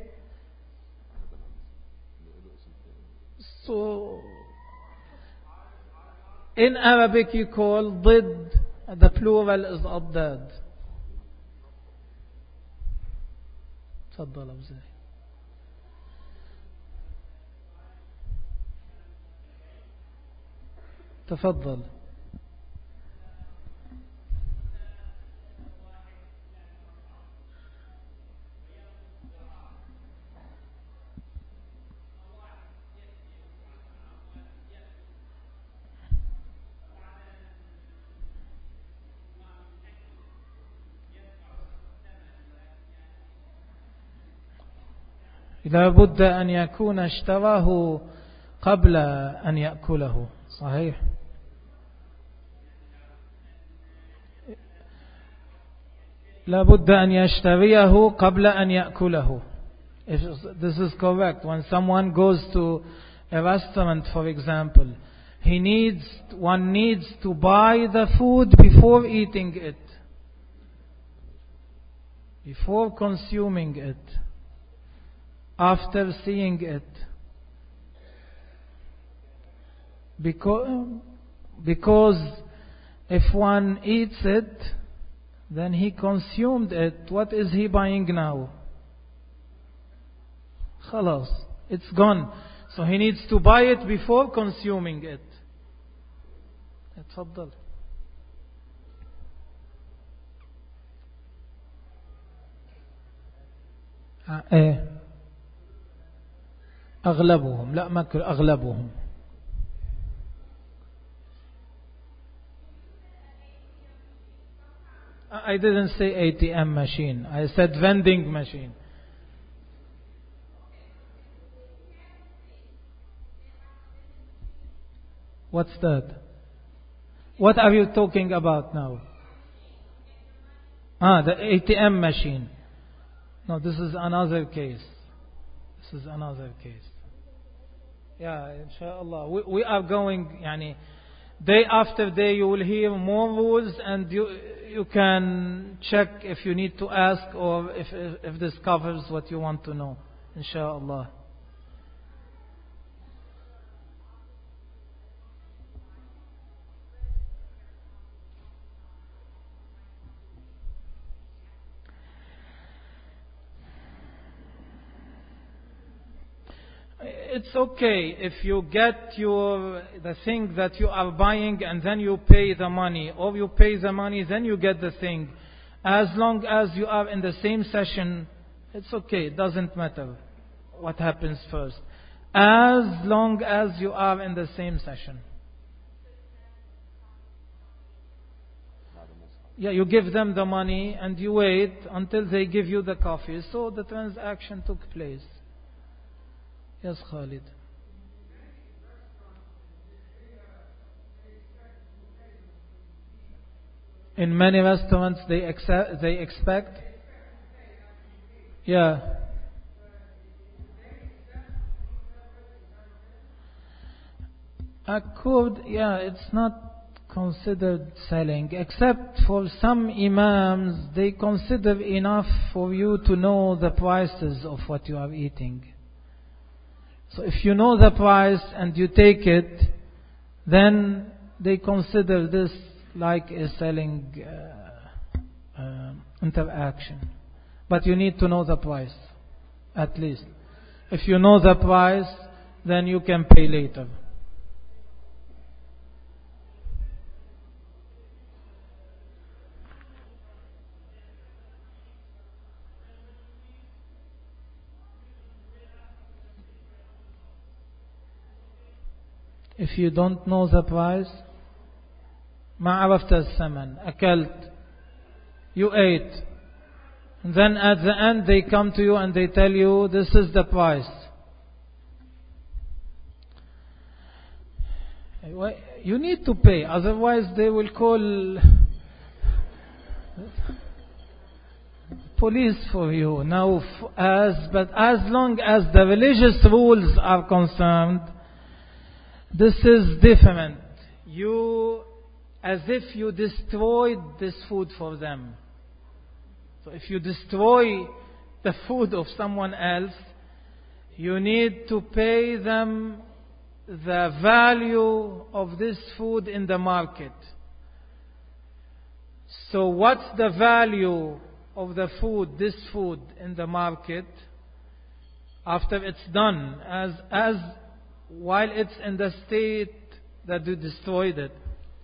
Speaker 1: So, in Arabic you call ضد, the plural is أضداد. تفضل أبو زاهي. تفضل. لا بد أن يكون اشتراه قبل أن يأكله. صحيح. لا بد أن يشتريه قبل أن يأكله. If this is correct. When someone goes to a restaurant, for example, he needs, one needs to buy the food before eating it, before consuming it, after seeing it. Because, because if one eats it, then he consumed it. What is he buying now? Khalas, it's gone. So he needs to buy it before consuming it. اتفضل. ايه أغلبهم. لا ما كل أغلبهم. I didn't say A T M machine. I said vending machine. What's that? What are you talking about now? Ah, the A T M machine. No, this is another case. This is another case. Yeah, inshallah. We, we are going, yani, day after day you will hear more rules, and you you can check if you need to ask or if, if, if this covers what you want to know. Inshallah. It's okay if you get your the thing that you are buying and then you pay the money, or you pay the money then you get the thing. As long as you are in the same session, it's okay. It doesn't matter what happens first. As long as you are in the same session. Yeah, you give them the money and you wait until they give you the coffee. So the transaction took place. Yes, Khalid. In many restaurants they accept, they expect. Yeah. Accord, yeah, it's not considered selling, except for some imams, they consider enough for you to know the prices of what you are eating. So if you know the price and you take it, then they consider this like a selling uh, uh, interaction. But you need to know the price, at least. If you know the price, then you can pay later. If you don't know the price, ما عرفت الثمن, أكلت, you ate, and then at the end they come to you and they tell you this is the price. You need to pay, otherwise they will call police for you. Now, as but as long as the religious rules are concerned, this is different. You, as if you destroyed this food for them. So if you destroy the food of someone else, you need to pay them the value of this food in the market. So what's the value of the food, this food in the market, after it's done, as as while it's in the state that you destroyed it?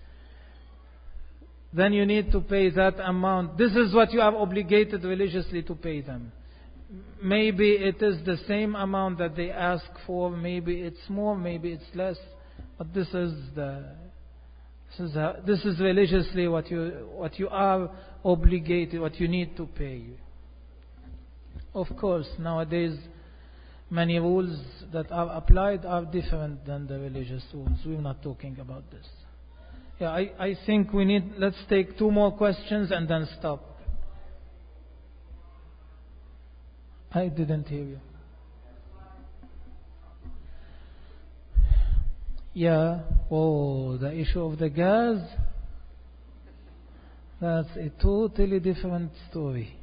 Speaker 1: Then you need to pay that amount. This is what you are obligated religiously to pay them. Maybe it is the same amount that they ask for, maybe it's more, maybe it's less, but this is the this is, a, this is religiously what you what you are obligated, what you need to pay. Of course, nowadays many rules that are applied are different than the religious rules. We're not talking about this. Yeah, I, I think we need, let's take two more questions and then stop. I didn't hear you. Yeah, oh, the issue of the gas, that's a totally different story.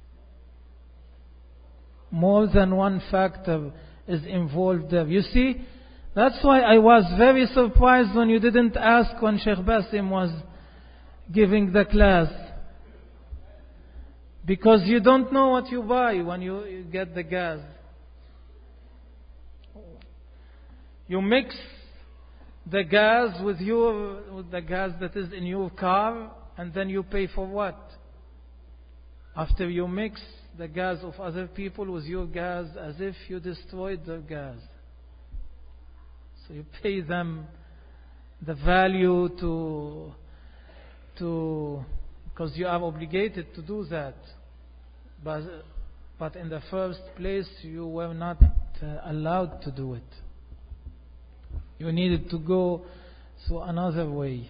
Speaker 1: More than one factor is involved there. You see, that's why I was very surprised when you didn't ask when Sheikh Basim was giving the class. Because you don't know what you buy when you, you get the gas. You mix the gas with your with the gas that is in your car, and then you pay for what? After you mix the gas of other people with your gas, as if you destroyed their gas. So you pay them the value to to because you are obligated to do that. But but in the first place you were not uh, allowed to do it. You needed to go through another way.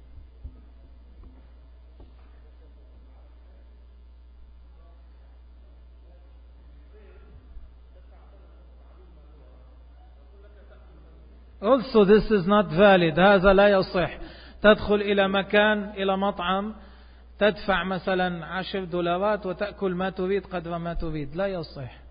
Speaker 1: Also, this is not valid. هذا لا يصح. تدخل إلى مكان إلى مطعم تدفع مثلا عشر دولارات وتأكل ما تريد قدر ما تريد. لا يصح.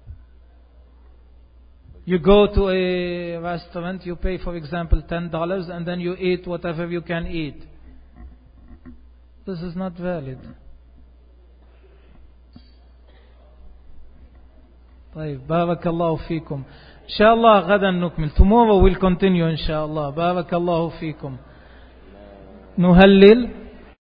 Speaker 1: You go to a restaurant, you pay, for example, ten dollars, and then you eat whatever you can eat. This is not valid. طيب بارك الله فيكم. إن شاء الله غدا نكمل. Tomorrow we'll continue إن شاء الله. بارك الله فيكم. نهلل.